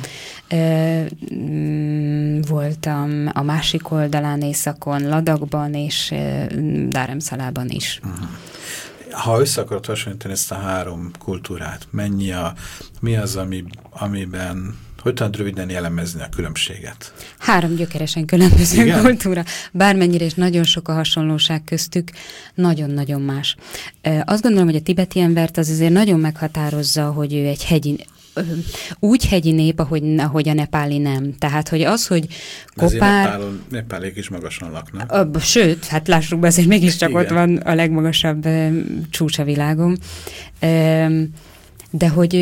[SPEAKER 3] voltam a másik oldalán északon, Ladakban és Dharamsalában is. Uh-huh.
[SPEAKER 2] ha össze akarod hasonlítani ezt a három kultúrát, mennyi a, mi az, ami, amiben, hogy tudod röviden jellemezni a különbséget?
[SPEAKER 3] Három gyökeresen különböző
[SPEAKER 2] Igen?
[SPEAKER 3] kultúra. Bármennyire is nagyon sok a hasonlóság köztük, nagyon-nagyon más. Azt gondolom, hogy a tibeti embert az azért nagyon meghatározza, hogy ő egy hegyi, úgy hegyi nép, ahogy, ahogy a nepáli nem. Tehát, hogy az, hogy kopár...
[SPEAKER 2] Nepálon, nepálék is magasan laknak.
[SPEAKER 3] A, sőt, hát lássuk be, azért mégiscsak
[SPEAKER 2] Igen.
[SPEAKER 3] ott van a legmagasabb e, csúcs a világon. E, de hogy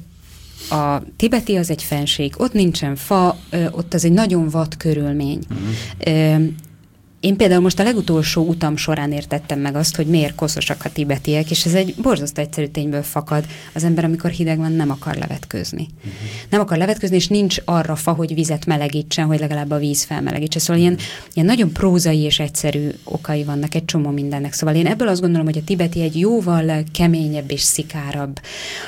[SPEAKER 3] a tibeti az egy fenség, ott nincsen fa, e, ott az egy nagyon vad körülmény. Uh-huh. E, Én például most a legutolsó utam során értettem meg azt, hogy miért koszosak a tibetiek, és ez egy borzasztó egyszerű tényből fakad. Az ember, amikor hideg van, nem akar levetkőzni. Uh-huh. Nem akar levetkőzni, és nincs arra fa, hogy vizet melegítsen, hogy legalább a víz felmelegítse. Szóval ilyen, ilyen nagyon prózai és egyszerű okai vannak egy csomó mindennek. Szóval én ebből azt gondolom, hogy a tibeti egy jóval keményebb és szikárabb,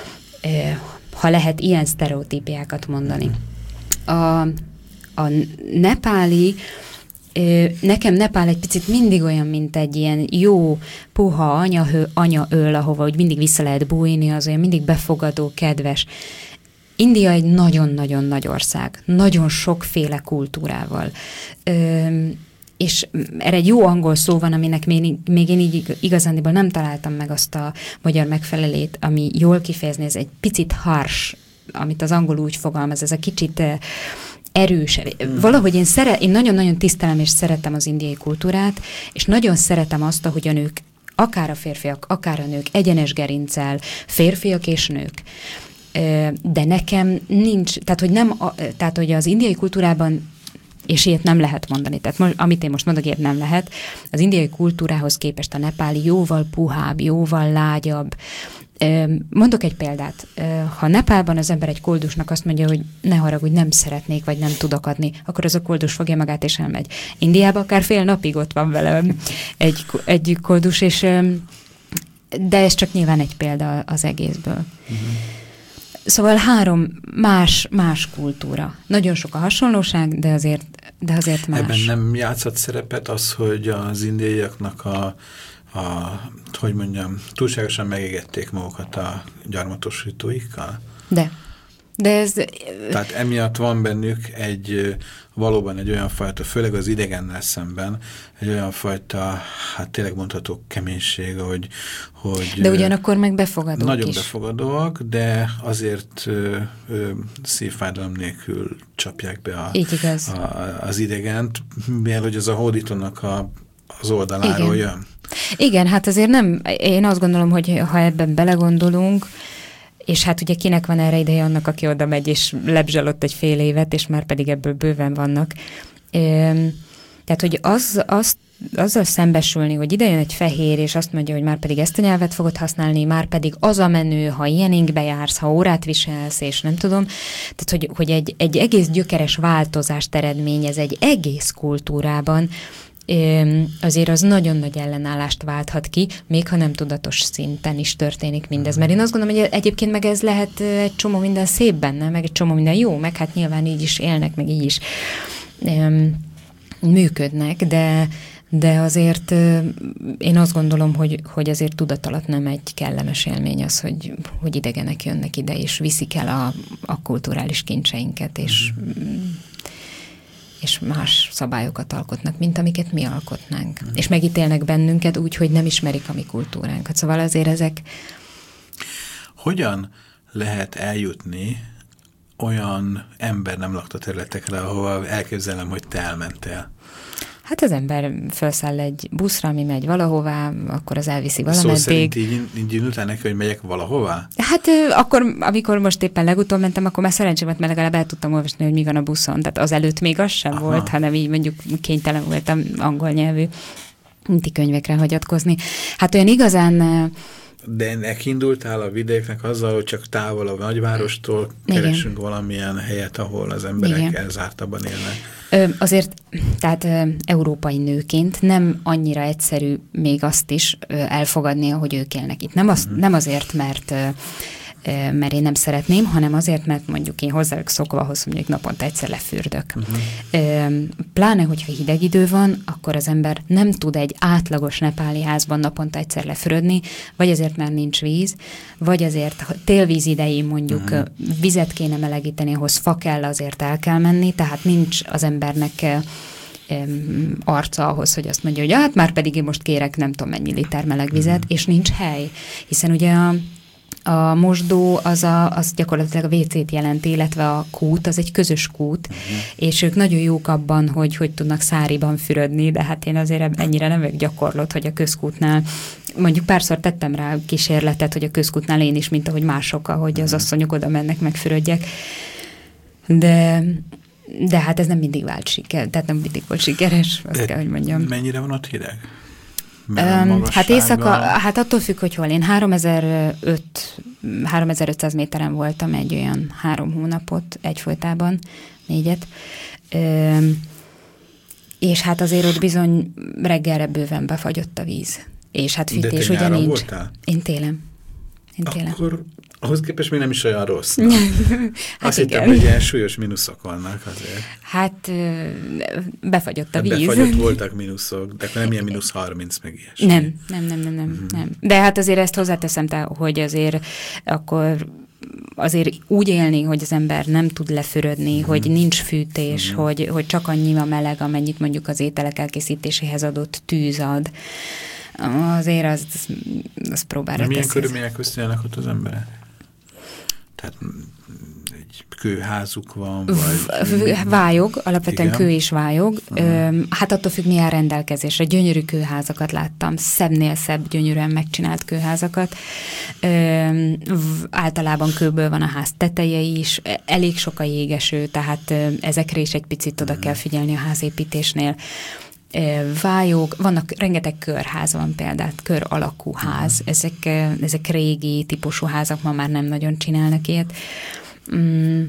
[SPEAKER 3] ha lehet ilyen sztereotípiákat mondani. A, a nepáli nekem Nepál egy picit mindig olyan, mint egy ilyen jó, puha anyahő, anyaöl, ahova úgy mindig vissza lehet bújni, az olyan mindig befogadó, kedves. India egy nagyon-nagyon nagy ország, nagyon sokféle kultúrával. Üm, és erre egy jó angol szó van, aminek még, még én így igazándiból nem találtam meg azt a magyar megfelelét, ami jól kifejezni, ez egy picit harsh, amit az angol úgy fogalmaz, ez a kicsit erős. Valahogy én, szere, én nagyon-nagyon tisztelem és szeretem az indiai kultúrát, és nagyon szeretem azt, ahogy a nők, akár a férfiak, akár a nők egyenes gerincel, férfiak és nők. De nekem nincs, tehát hogy, nem, tehát, hogy az indiai kultúrában, és ilyet nem lehet mondani, tehát most, amit én most mondok, ilyet nem lehet, az indiai kultúrához képest a nepáli jóval puhább, jóval lágyabb. Mondok egy példát. Ha Nepálban az ember egy koldusnak azt mondja, hogy ne haragudj, nem szeretnék, vagy nem tudok adni, akkor az a koldus fogja magát és elmegy. Indiában akár fél napig ott van vele egy, egy koldus, és, de ez csak nyilván egy példa az egészből. Uh-huh. Szóval három más, más kultúra. Nagyon sok a hasonlóság, de azért, de azért más.
[SPEAKER 2] Ebben nem játszott szerepet az, hogy az indiaiaknak a A, hogy mondjam, túlságosan megégették magukat a gyarmatosítóikkal?
[SPEAKER 3] De. De ez...
[SPEAKER 2] Tehát emiatt van bennük egy, valóban egy olyan fajta, főleg az idegennel szemben, egy olyan fajta, hát tényleg mondható keménység, hogy... hogy
[SPEAKER 3] de ugyanakkor meg befogadók
[SPEAKER 2] nagyon
[SPEAKER 3] is.
[SPEAKER 2] befogadóak, de azért ö, ö, szívfájdalom nélkül csapják be a, a, az idegent, mivel hogy az a hódítónak a, az oldaláról
[SPEAKER 3] Igen.
[SPEAKER 2] jön.
[SPEAKER 3] Igen, hát azért nem, én azt gondolom, hogy ha ebben belegondolunk, és hát ugye kinek van erre ideje, annak, aki oda megy, és lebzsel ott egy fél évet, és már pedig ebből bőven vannak. Tehát, hogy az, az, azzal szembesülni, hogy ide jön egy fehér, és azt mondja, hogy már pedig ezt a nyelvet fogod használni, már pedig az a menő, ha ilyen ingbe jársz, ha órát viselsz, és nem tudom. Tehát, hogy, hogy egy, egy egész gyökeres változást eredményez egy egész kultúrában, azért az nagyon nagy ellenállást válthat ki, még ha nem tudatos szinten is történik mindez. Mert én azt gondolom, hogy egyébként meg ez lehet egy csomó minden szép benne, meg egy csomó minden jó, meg hát nyilván így is élnek, meg így is um, működnek, de, de azért uh, én azt gondolom, hogy, hogy azért tudat alatt nem egy kellemes élmény az, hogy, hogy idegenek jönnek ide, és viszik el a, a kulturális kincseinket, és és más szabályokat alkotnak, mint amiket mi alkotnánk. Mm. És megítélnek bennünket úgy, hogy nem ismerik a mi kultúránkat. Szóval azért ezek...
[SPEAKER 2] Hogyan lehet eljutni olyan ember nem lakta területekre, ahova elképzelem, hogy te elmentél?
[SPEAKER 3] Hát az ember felszáll egy buszra, ami megy valahová, akkor az elviszi valameddig.
[SPEAKER 2] Szó szerint így, így indultál neki, hogy megyek valahová?
[SPEAKER 3] Hát akkor, amikor most éppen legutóbb mentem, akkor már szerencsém volt, mert legalább el tudtam olvasni, hogy mi van a buszon. Tehát azelőtt még az sem Aha. volt, hanem így mondjuk kénytelen voltam angol nyelvű könyvekre hagyatkozni. Hát olyan igazán...
[SPEAKER 2] De neki indultál a vidéknek azzal, hogy csak távol a nagyvárostól
[SPEAKER 3] Igen.
[SPEAKER 2] keresünk valamilyen helyet, ahol az emberek
[SPEAKER 3] Igen.
[SPEAKER 2] elzártabban élnek.
[SPEAKER 3] Ö, azért, tehát ö, európai nőként nem annyira egyszerű még azt is ö, elfogadnia, hogy ők élnek itt. Nem, az, uh-huh. nem azért, mert ö, mert én nem szeretném, hanem azért, mert mondjuk én hozzájuk szokva ahhoz, hogy mondjuk naponta egyszer lefürdök. Uh-huh. Pláne, hogyha hideg idő van, akkor az ember nem tud egy átlagos nepáli házban naponta egyszer lefürödni, vagy azért, mert nincs víz, vagy azért télvíz idején mondjuk uh-huh. vizet kéne melegíteni, ahhoz fa kell, azért el kell menni, tehát nincs az embernek arca ahhoz, hogy azt mondja, hogy hát már pedig én most kérek nem tudom mennyi liter meleg vizet, uh-huh. és nincs hely, hiszen ugye a A mosdó az, a, az gyakorlatilag a vécét jelenti, illetve a kút, az egy közös kút, uh-huh. és ők nagyon jók abban, hogy hogy tudnak száriban fürödni, de hát én azért ennyire nem vagyok gyakorlott, hogy a közkútnál, mondjuk párszor tettem rá kísérletet, hogy a közkútnál én is, mint ahogy mások, ahogy uh-huh. az asszonyok oda mennek, megfürödjek, de... De hát ez nem mindig vált siker, tehát nem mindig volt sikeres, azt kell, hogy mondjam.
[SPEAKER 2] Mennyire van ott hideg?
[SPEAKER 3] Um, hát éjszaka, hát attól függ, hogy hol. Én háromezer-ötszáz méteren voltam egy olyan három hónapot egyfolytában, négyet. Um, és hát azért ott bizony reggelre bőven befagyott a víz. És hát fűtés ugye nincs.
[SPEAKER 2] Voltál?
[SPEAKER 3] Én télen. Én télen.
[SPEAKER 2] Akkor ahhoz képest még nem is olyan rossz. hát Azt igen. hittem, hogy ilyen súlyos mínuszok vannak azért.
[SPEAKER 3] Hát befagyott a
[SPEAKER 2] hát
[SPEAKER 3] víz.
[SPEAKER 2] Befagyott voltak mínuszok, de akkor nem ilyen mínusz harminc meg ilyesmi.
[SPEAKER 3] Nem, nem, nem, nem, nem, mm. nem. De hát azért ezt hozzáteszem, hogy azért akkor azért úgy élni, hogy az ember nem tud lefürödni, mm. hogy nincs fűtés, mm. hogy, hogy csak annyi a meleg, amennyit mondjuk az ételek elkészítéséhez adott tűz ad. Azért az, az próbára
[SPEAKER 2] teszi. Milyen körülmények közt élnek ott az emberek? Tehát egy kőházuk van, vagy...
[SPEAKER 3] Vályog, alapvetően igen. Kő és vályog. Uh-huh. Hát attól függ, milyen rendelkezésre. Gyönyörű kőházakat láttam, szebbnél szebb, gyönyörűen megcsinált kőházakat. Általában kőből van a ház teteje is, elég sok a jégeső, tehát ezekre is egy picit oda uh-huh. kell figyelni a házépítésnél. Vályog, vannak, rengeteg körház van például, kör alakú ház, ezek, ezek régi típusú házak, ma már nem nagyon csinálnak ilyet. Mm,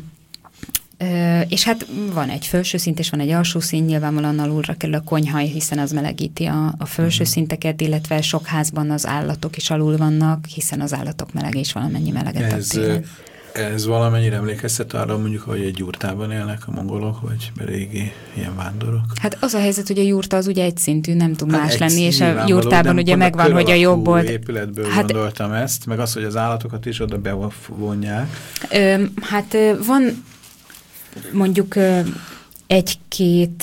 [SPEAKER 3] és hát van egy felső szint, és van egy alsó szint, nyilvánvalóan alulra kerül a konyha, hiszen az melegíti a, a felső uh-huh. szinteket, illetve sok házban az állatok is alul vannak, hiszen az állatok melege is valamennyi meleget
[SPEAKER 2] ad télen. Ez valamennyire emlékeztet arra, mondjuk, hogy egy jurtában élnek a mongolok, vagy régi ilyen vándorok?
[SPEAKER 3] Hát az a helyzet, hogy a jurta az ugye egyszintű, nem tud hát más egy lenni, és a jurtában ugye megvan, hogy a jobb old...
[SPEAKER 2] épületből hát, gondoltam ezt, meg az, hogy az állatokat is oda bevonják.
[SPEAKER 3] Ö, hát van mondjuk egy-két...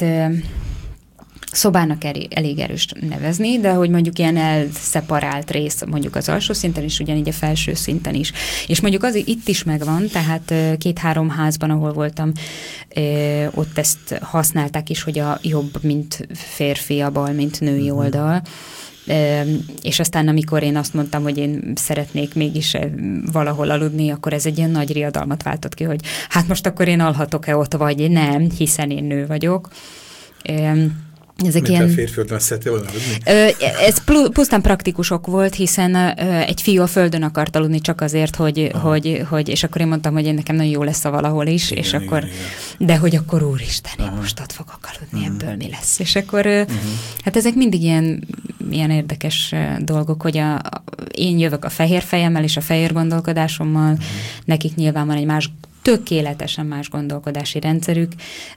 [SPEAKER 3] szobának elég erős nevezni, de hogy mondjuk ilyen elszeparált rész mondjuk az alsó szinten is, ugyanígy a felső szinten is. És mondjuk az itt is megvan, tehát két-három házban, ahol voltam, ott ezt használták is, hogy a jobb, mint férfi, a bal, mint női oldal. És aztán, amikor én azt mondtam, hogy én szeretnék mégis valahol aludni, akkor ez egy ilyen nagy riadalmat váltott ki, hogy hát most akkor én alhatok-e ott, vagy nem, hiszen én nő vagyok. Ezek
[SPEAKER 2] Mert
[SPEAKER 3] ilyen...
[SPEAKER 2] a férfiot nem szereti volna aludni?
[SPEAKER 3] Ez pusztán praktikusok volt, hiszen egy fiú a földön akart aludni csak azért, hogy, hogy, hogy, és akkor én mondtam, hogy én nekem nagyon jó lesz a valahol is, igen, és igen, akkor, igen. de hogy akkor úristen, én most ott fogok aludni, uh-huh. ebből mi lesz. És akkor, uh-huh. hát ezek mindig ilyen, ilyen érdekes dolgok, hogy a, a, én jövök a fehér fejemmel és a fehér gondolkodásommal, uh-huh. nekik nyilván van egy más tökéletesen más gondolkodási rendszerük,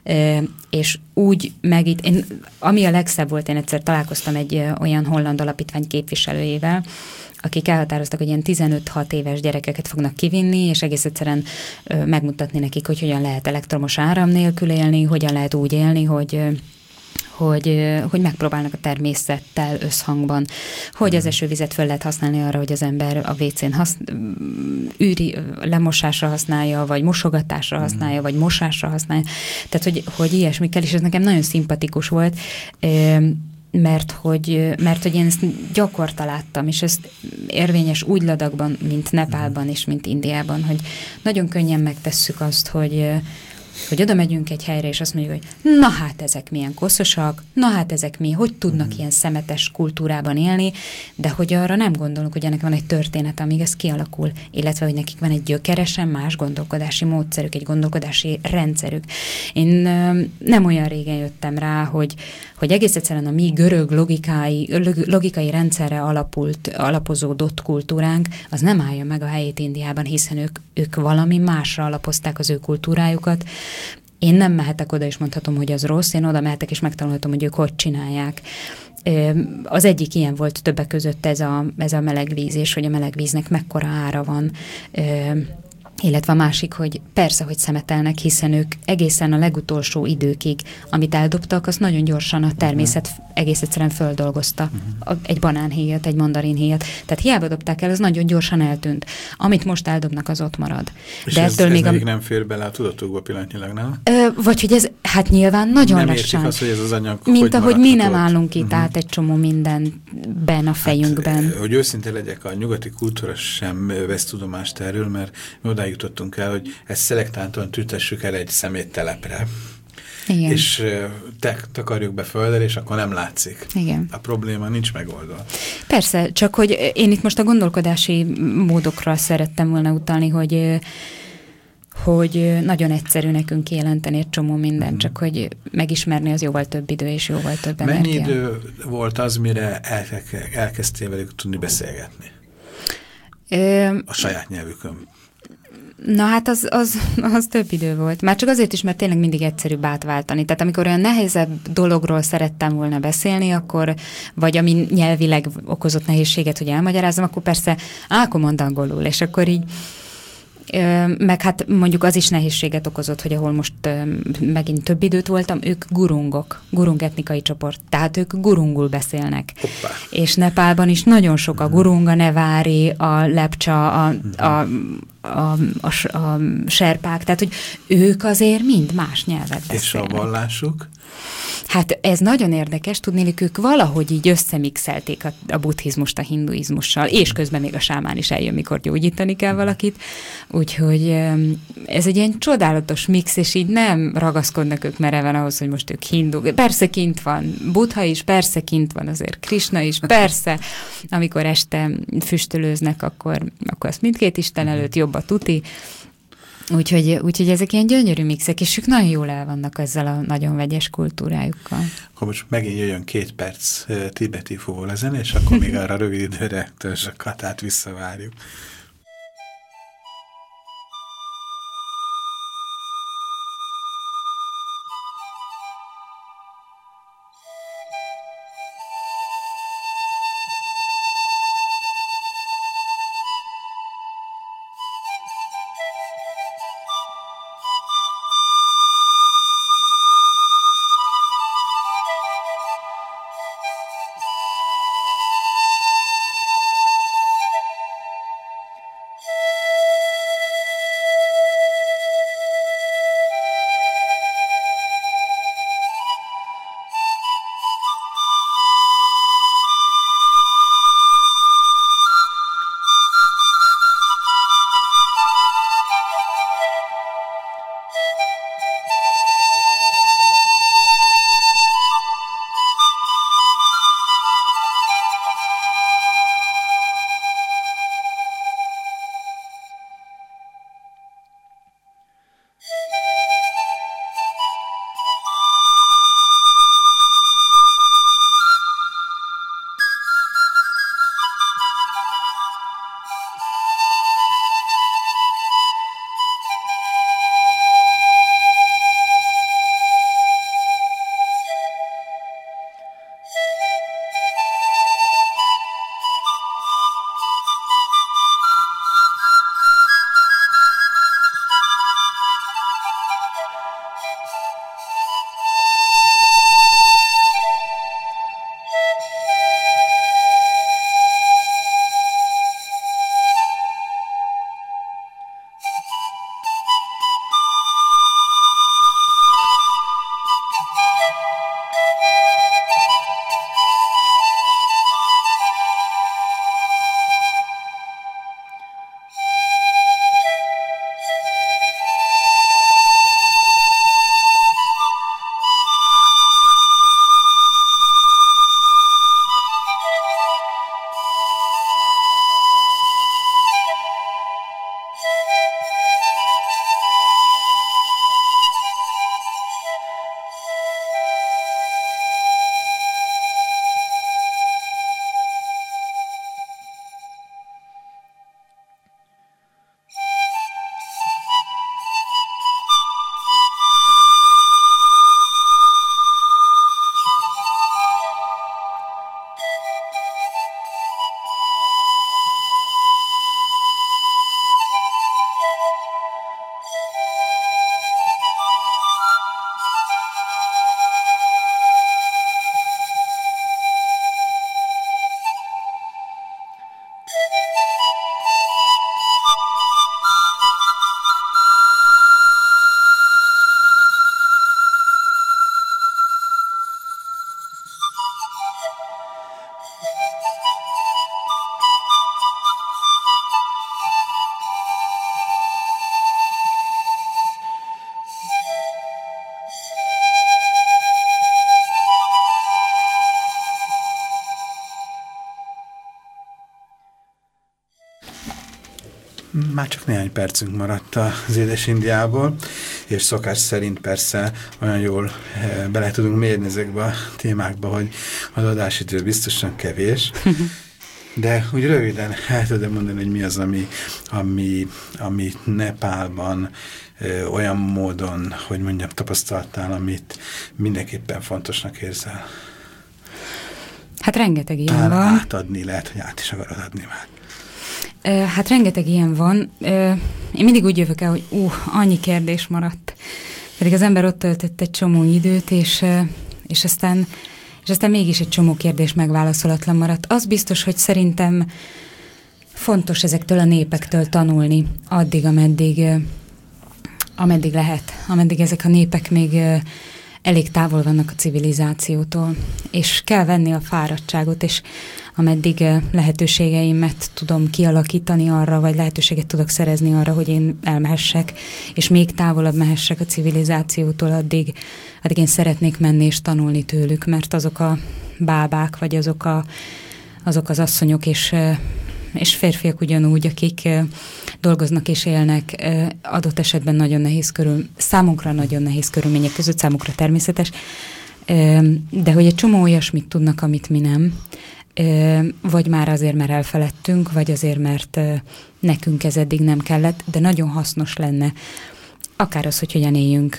[SPEAKER 3] és úgy megít, én, ami a legszebb volt, én egyszer találkoztam egy olyan holland alapítvány képviselőjével, akik elhatároztak, hogy ilyen tizenöt-hat éves gyerekeket fognak kivinni, és egész egyszerűen megmutatni nekik, hogy hogyan lehet elektromos áram nélkül élni, hogyan lehet úgy élni, hogy Hogy, hogy megpróbálnak a természettel összhangban, hogy az esővizet föl lehet használni arra, hogy az ember a vécén hasz, űri, lemosásra használja, vagy mosogatásra használja, vagy mosásra használja. Tehát, hogy, hogy ilyesmikkel, és ez nekem nagyon szimpatikus volt, mert hogy, mert hogy én ezt gyakorta láttam, és ez érvényes úgy Ladakban, mint Nepálban és mint Indiában, hogy nagyon könnyen megtesszük azt, hogy hogy oda megyünk egy helyre, és azt mondjuk, hogy na hát ezek milyen koszosak, na hát ezek mi, hogy tudnak mm. ilyen szemetes kultúrában élni, de hogy arra nem gondolunk, hogy ennek van egy történet, amíg ez kialakul, illetve hogy nekik van egy gyökeresen más gondolkodási módszerük, egy gondolkodási rendszerük. Én nem olyan régen jöttem rá, hogy, hogy egész egyszerűen a mi görög logikai, logikai rendszerre alapult, alapozódott kultúránk, az nem állja meg a helyét Indiában, hiszen ők, ők valami másra alapozták az ő kultúrájukat. Én nem mehetek oda, és mondhatom, hogy az rossz, én oda mehetek, és megtanulhatom, hogy ők hogy csinálják. Az egyik ilyen volt többek között ez a, ez a melegvíz, és hogy a melegvíznek mekkora ára van, illetve a másik, hogy persze, hogy szemetelnek, hiszen ők egészen a legutolsó időkig, amit eldobtak, azt nagyon gyorsan a természet uh-huh. egész egyszerűen földolgozta. Uh-huh. Egy banánhéjat, egy mandarinhéjat. Tehát hiába dobták el, az nagyon gyorsan eltűnt. Amit most eldobnak, az ott marad.
[SPEAKER 2] És
[SPEAKER 3] de
[SPEAKER 2] ez,
[SPEAKER 3] ettől
[SPEAKER 2] ez
[SPEAKER 3] még,
[SPEAKER 2] még
[SPEAKER 3] a...
[SPEAKER 2] nem fér bele a tudatokba pillanatnyilag, nem?
[SPEAKER 3] Ö, vagy hogy ez, hát nyilván nagyon
[SPEAKER 2] nem
[SPEAKER 3] laszsan.
[SPEAKER 2] azt, hogy ez az anyag
[SPEAKER 3] mint
[SPEAKER 2] hogy
[SPEAKER 3] ahogy mi nem
[SPEAKER 2] ott.
[SPEAKER 3] állunk itt
[SPEAKER 2] uh-huh.
[SPEAKER 3] át egy csomó mindenben a fejünkben.
[SPEAKER 2] Hát, hogy őszinte legyek, a nyugati kultúra sem vesz tudomást erről, mert mi odáig jutottunk el, hogy ezt szelektáltan tüntessük el egy szeméttelepre.
[SPEAKER 3] Igen.
[SPEAKER 2] És te, takarjuk be földre, és akkor nem látszik.
[SPEAKER 3] Igen.
[SPEAKER 2] A probléma nincs megoldva.
[SPEAKER 3] Persze, csak hogy én itt most a gondolkodási módokra szerettem volna utalni, hogy hogy nagyon egyszerű nekünk kijelenteni egy csomó mindent, mm. csak hogy megismerni az jóval több idő, és jóval több energia.
[SPEAKER 2] Mennyi idő volt az, mire el, elkezdtél velük tudni beszélgetni? Ö, a saját nyelvükön.
[SPEAKER 3] Na hát az, az, az több idő volt. Már csak azért is, mert tényleg mindig egyszerűbb átváltani. Tehát amikor olyan nehezebb dologról szerettem volna beszélni, akkor, vagy ami nyelvileg okozott nehézséget, hogy elmagyarázom, akkor persze akkor mondd angolul, és akkor így meg hát mondjuk az is nehézséget okozott, hogy ahol most megint több időt voltam, ők gurungok, gurung etnikai csoport, tehát ők gurungul beszélnek.
[SPEAKER 2] Hoppá.
[SPEAKER 3] És Nepálban is nagyon sok a gurung, a nevári, a lepcsa, a, a, a, a, a serpák, tehát hogy ők azért mind más nyelvet beszélnek.
[SPEAKER 2] És a vallásuk?
[SPEAKER 3] Hát ez nagyon érdekes, tudnélik, ők valahogy így összemixelték a, a buddhizmust a hinduizmussal, és közben még a sámán is eljön, mikor gyógyítani kell valakit. Úgyhogy ez egy ilyen csodálatos mix, és így nem ragaszkodnak ők mereven ahhoz, hogy most ők hinduk. Persze kint van Buddha is, persze kint van azért Krisna is, persze, amikor este füstölőznek, akkor, akkor azt mindkét isten előtt jobb a tuti. Úgyhogy, úgyhogy ezek ilyen gyönyörű mixek, és ők nagyon jól el vannak ezzel a nagyon vegyes kultúrájukkal.
[SPEAKER 2] Akkor most megint jöjjön két perc uh, tibeti fúvólezen, és akkor még arra rövid időre Törzsök Katát visszavárjuk. Már csak néhány percünk maradt az Édes Indiából, és szokás szerint persze olyan jól bele tudunk mérni ezekbe a témákba, hogy az adásidő biztosan kevés. De úgy röviden el tudom mondani, hogy mi az, ami, ami, ami Nepálban ö, olyan módon, hogy mondjam, tapasztaltál, amit mindenképpen fontosnak érzel.
[SPEAKER 3] Hát rengeteg ilyen
[SPEAKER 2] Talán
[SPEAKER 3] van.
[SPEAKER 2] átadni, lehet, hogy át is akarod adni már.
[SPEAKER 3] Hát rengeteg ilyen van. Én mindig úgy jövök el, hogy ú, annyi kérdés maradt. Pedig az ember ott töltött egy csomó időt, és, és, aztán, és aztán mégis egy csomó kérdés megválaszolatlan maradt. Az biztos, hogy szerintem fontos ezektől a népektől tanulni addig, ameddig, ameddig lehet. Ameddig ezek a népek még elég távol vannak a civilizációtól, és kell venni a fáradtságot, és ameddig lehetőségeimet tudom kialakítani arra, vagy lehetőséget tudok szerezni arra, hogy én elmehessek, és még távolabb mehessek a civilizációtól, addig, addig én szeretnék menni és tanulni tőlük, mert azok a bábák, vagy azok, a, azok az asszonyok és, és férfiak ugyanúgy, akik dolgoznak és élnek, adott esetben nagyon nehéz körül, számunkra nagyon nehéz körülmények között, számukra természetes, de hogy egy csomó olyasmit tudnak, amit mi nem, vagy már azért, mert elfeledtünk, vagy azért, mert nekünk ez eddig nem kellett, de nagyon hasznos lenne, akár az, hogy hogyan éljünk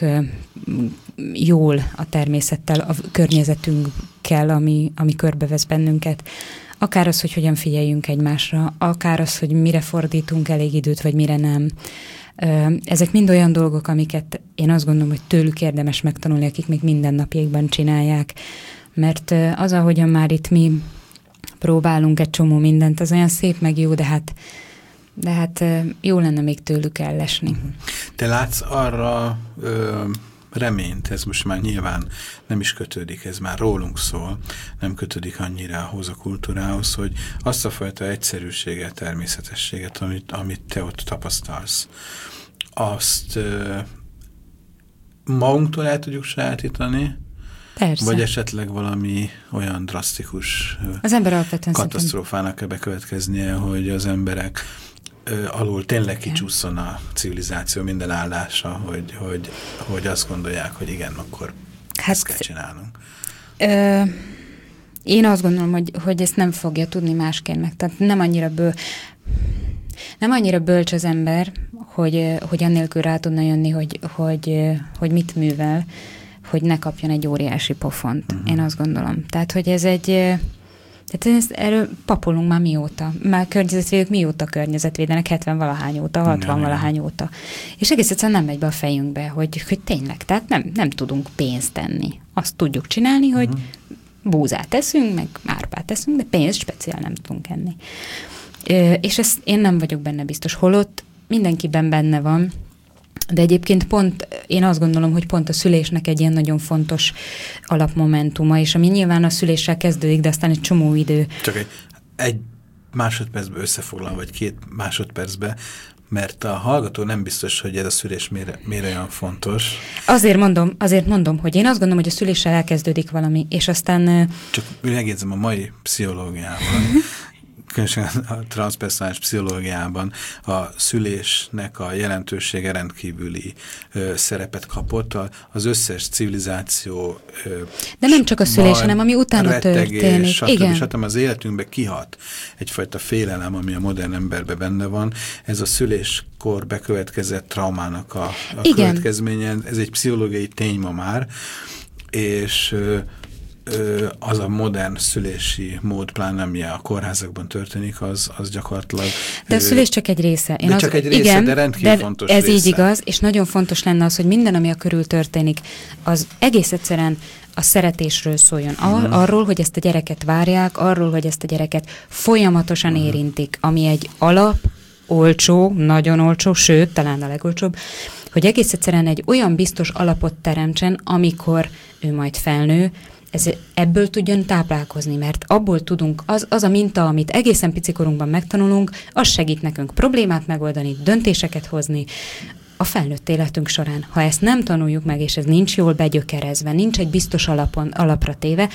[SPEAKER 3] jól a természettel, a környezetünkkel, ami, ami körbevesz bennünket, akár az, hogy hogyan figyeljünk egymásra, akár az, hogy mire fordítunk elég időt, vagy mire nem. Ezek mind olyan dolgok, amiket én azt gondolom, hogy tőlük érdemes megtanulni, akik még mindennapjaikban csinálják. Mert az, ahogyan már itt mi próbálunk egy csomó mindent, az olyan szép meg jó, de hát, de hát jó lenne még tőlük ellesni.
[SPEAKER 2] Te látsz arra ö, reményt, ez most már nyilván nem is kötődik, ez már rólunk szól, nem kötődik annyira ahhoz a kultúrához, hogy azt a fajta egyszerűséget, természetességet, amit, amit te ott tapasztalsz, azt ö, magunktól el tudjuk sajátítani,
[SPEAKER 3] persze.
[SPEAKER 2] Vagy esetleg valami olyan drasztikus
[SPEAKER 3] az ember alapvetően
[SPEAKER 2] katasztrófának kell bekövetkeznie, hogy az emberek ö, alul tényleg kicsúszson a civilizáció minden állása, hogy, hogy, hogy azt gondolják, hogy igen, akkor hát, ezt kell csinálnunk.
[SPEAKER 3] Ö, én azt gondolom, hogy, hogy ezt nem fogja tudni másként meg. Tehát nem annyira bő, nem annyira bölcs az ember, hogy, hogy annélkül rá tudna jönni, hogy, hogy, hogy mit művel, hogy ne kapjon egy óriási pofont. Uh-huh. Én azt gondolom. Tehát, hogy ez egy... Tehát ezt, erről papolunk már mióta. Már környezetvédők mióta környezetvédenek, hetven-valahány óta, hatvan-valahány óta. És egész egyszerűen nem megy be a fejünkbe, hogy, hogy tényleg, tehát nem, nem tudunk pénzt tenni. Azt tudjuk csinálni, hogy uh-huh. búzát teszünk, meg árpát teszünk, de pénzt speciál nem tudunk enni. Ö, és ezt én nem vagyok benne biztos. Holott mindenkiben benne van, de egyébként pont, én azt gondolom, hogy pont a szülésnek egy ilyen nagyon fontos alapmomentuma, és ami nyilván a szüléssel kezdődik, de aztán egy csomó idő.
[SPEAKER 2] Csak egy, egy másodpercben összefoglalom, vagy két másodpercben, mert a hallgató nem biztos, hogy ez a szülés miért, miért olyan fontos.
[SPEAKER 3] Azért mondom, azért mondom, hogy én azt gondolom, hogy a szüléssel elkezdődik valami, és aztán...
[SPEAKER 2] Csak megjegyzem a mai pszichológiában, különösen a transzpersonális pszichológiában a szülésnek a jelentősége rendkívüli ö, szerepet kapott. A, az összes civilizáció ö,
[SPEAKER 3] de nem csak a szülés, hanem ami utána történik.
[SPEAKER 2] Stb. Igen. Stb. Az életünkbe kihat egyfajta félelem, ami a modern emberben benne van. Ez a szüléskor bekövetkezett traumának a, a következménye. Ez egy pszichológiai tény ma már, és ö, az a modern szülési mód, pláne ami a kórházakban történik, az, az gyakorlatilag...
[SPEAKER 3] De a szülés csak egy része. Én
[SPEAKER 2] de
[SPEAKER 3] az,
[SPEAKER 2] csak egy része,
[SPEAKER 3] igen,
[SPEAKER 2] de rendkívül fontos
[SPEAKER 3] ez
[SPEAKER 2] része.
[SPEAKER 3] így igaz, és nagyon fontos lenne az, hogy minden, ami a körül történik, az egész egyszerűen a szeretésről szóljon. Ar- uh-huh. Arról, hogy ezt a gyereket várják, arról, hogy ezt a gyereket folyamatosan uh-huh. érintik, ami egy alap, olcsó, nagyon olcsó, sőt, talán a legolcsóbb, hogy egész egyszerűen egy olyan biztos alapot teremtsen, amikor ő majd felnő, ez, ebből tudjon táplálkozni, mert abból tudunk, az, az a minta, amit egészen picikorunkban megtanulunk, az segít nekünk problémát megoldani, döntéseket hozni a felnőtt életünk során. Ha ezt nem tanuljuk meg, és ez nincs jól begyökerezve, nincs egy biztos alapon, alapra téve,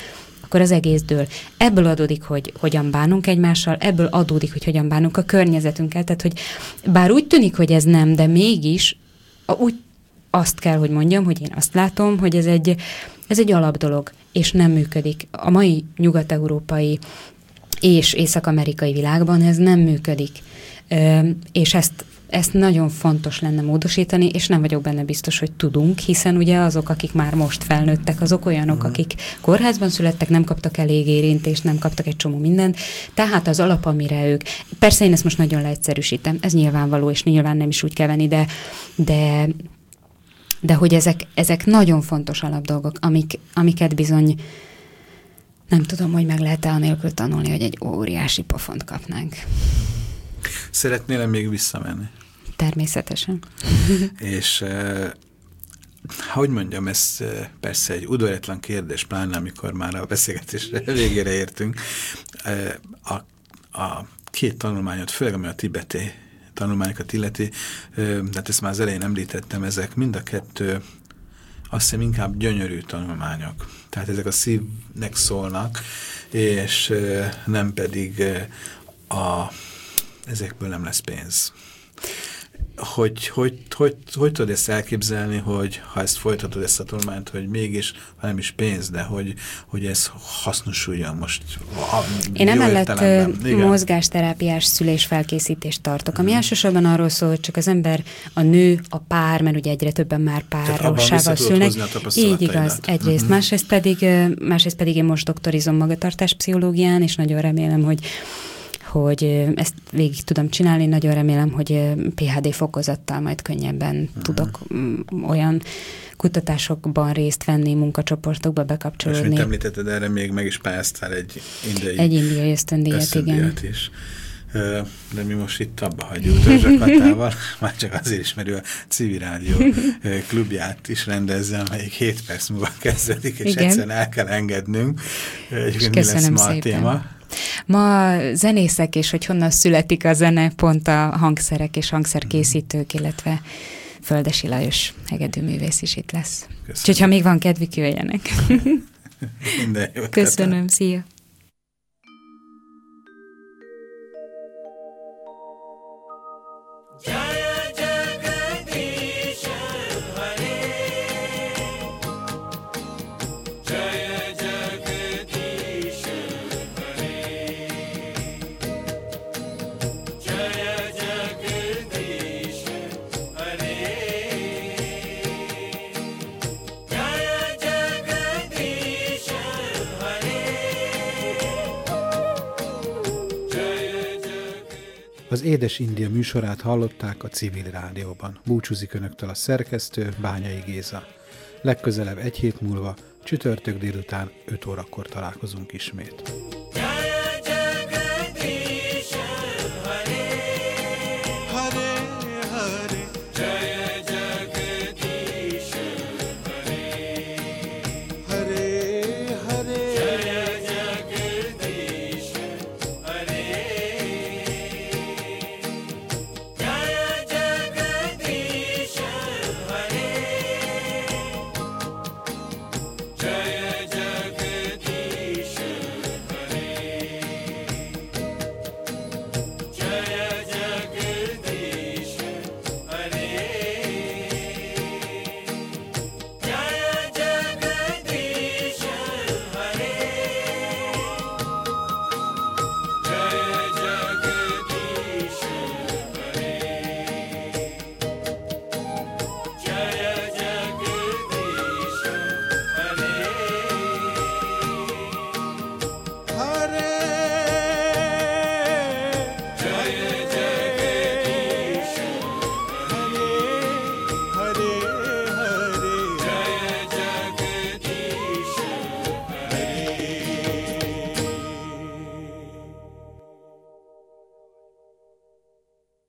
[SPEAKER 3] akkor az egész dől. Ebből adódik, hogy hogyan bánunk egymással, ebből adódik, hogy hogyan bánunk a környezetünkkel. Tehát, hogy bár úgy tűnik, hogy ez nem, de mégis úgy azt kell, hogy mondjam, hogy én azt látom, hogy ez egy, ez egy alapdolog, és nem működik. A mai nyugat-európai és észak-amerikai világban ez nem működik. És ezt, ezt nagyon fontos lenne módosítani, és nem vagyok benne biztos, hogy tudunk, hiszen ugye azok, akik már most felnőttek, azok olyanok, mm. akik kórházban születtek, nem kaptak elég érintést, nem kaptak egy csomó mindent, tehát az alap, amire ők, persze én ezt most nagyon leegyszerűsítem, ez nyilvánvaló, és nyilván nem is úgy kell venni, de, de, de hogy ezek, ezek nagyon fontos alapdolgok, amik, amiket bizony nem tudom, hogy meg lehet-e anélkül tanulni, hogy egy óriási pofont kapnánk.
[SPEAKER 2] Szeretnél még visszamenni?
[SPEAKER 3] Természetesen. És
[SPEAKER 2] eh, hogy mondjam, ez eh, persze egy udvariatlan kérdés, pláne amikor már a beszélgetés végére értünk. Eh, a, a két tanulmányot, főleg ami a tibeti tanulmányokat illeti, eh, tehát ezt már az elején említettem, ezek mind a kettő azt hiszem inkább gyönyörű tanulmányok. Tehát ezek a szívnek szólnak, és eh, nem pedig eh, a ezekből nem lesz pénz. Hogy, hogy, hogy, hogy tudod ezt elképzelni, hogy ha ezt folytatod, ezt a tanulmányt, hogy mégis, ha nem is pénz, de hogy, hogy ez hasznosuljon most.
[SPEAKER 3] Én emellett mozgásterápiás szülésfelkészítést tartok, ami mm. elsősorban arról szól, hogy csak az ember, a nő, a pár, mert ugye egyre többen már párosával szülnek. Így igaz, egyrészt. Mm-hmm. Másrészt pedig, másrészt pedig én most doktorizom magatartáspszichológián, és nagyon remélem, hogy hogy ezt végig tudom csinálni, nagyon remélem, hogy pé há dé fokozattal majd könnyebben uh-huh. tudok olyan kutatásokban részt venni, munkacsoportokba bekapcsolódni. És mint
[SPEAKER 2] említetted, erre még meg is pályáztál egy indiai,
[SPEAKER 3] egy indiai ösztöndíjat, igen.
[SPEAKER 2] is. De mi most itt abba hagyjuk Törzsek Katával, már csak azért is, mert ő a Civil Rádió klubját is rendezze, amelyik hét perc múlva kezdődik, és igen. egyszerűen el kell engednünk. És mi lesz ma a téma?
[SPEAKER 3] Ma zenészek, és hogy honnan születik a zene, pont a hangszerek és hangszerkészítők, illetve Földesi Lajos hegedűművész is itt lesz. Úgyhogy ha még van kedvük, jöjjenek.
[SPEAKER 2] Minden jót.
[SPEAKER 3] Köszönöm, szia!
[SPEAKER 1] Az Édes India műsorát hallották a Civil Rádióban. Búcsúzik önöktől a szerkesztő, Bányai Géza. Legközelebb egy hét múlva, csütörtök délután öt órakor találkozunk ismét.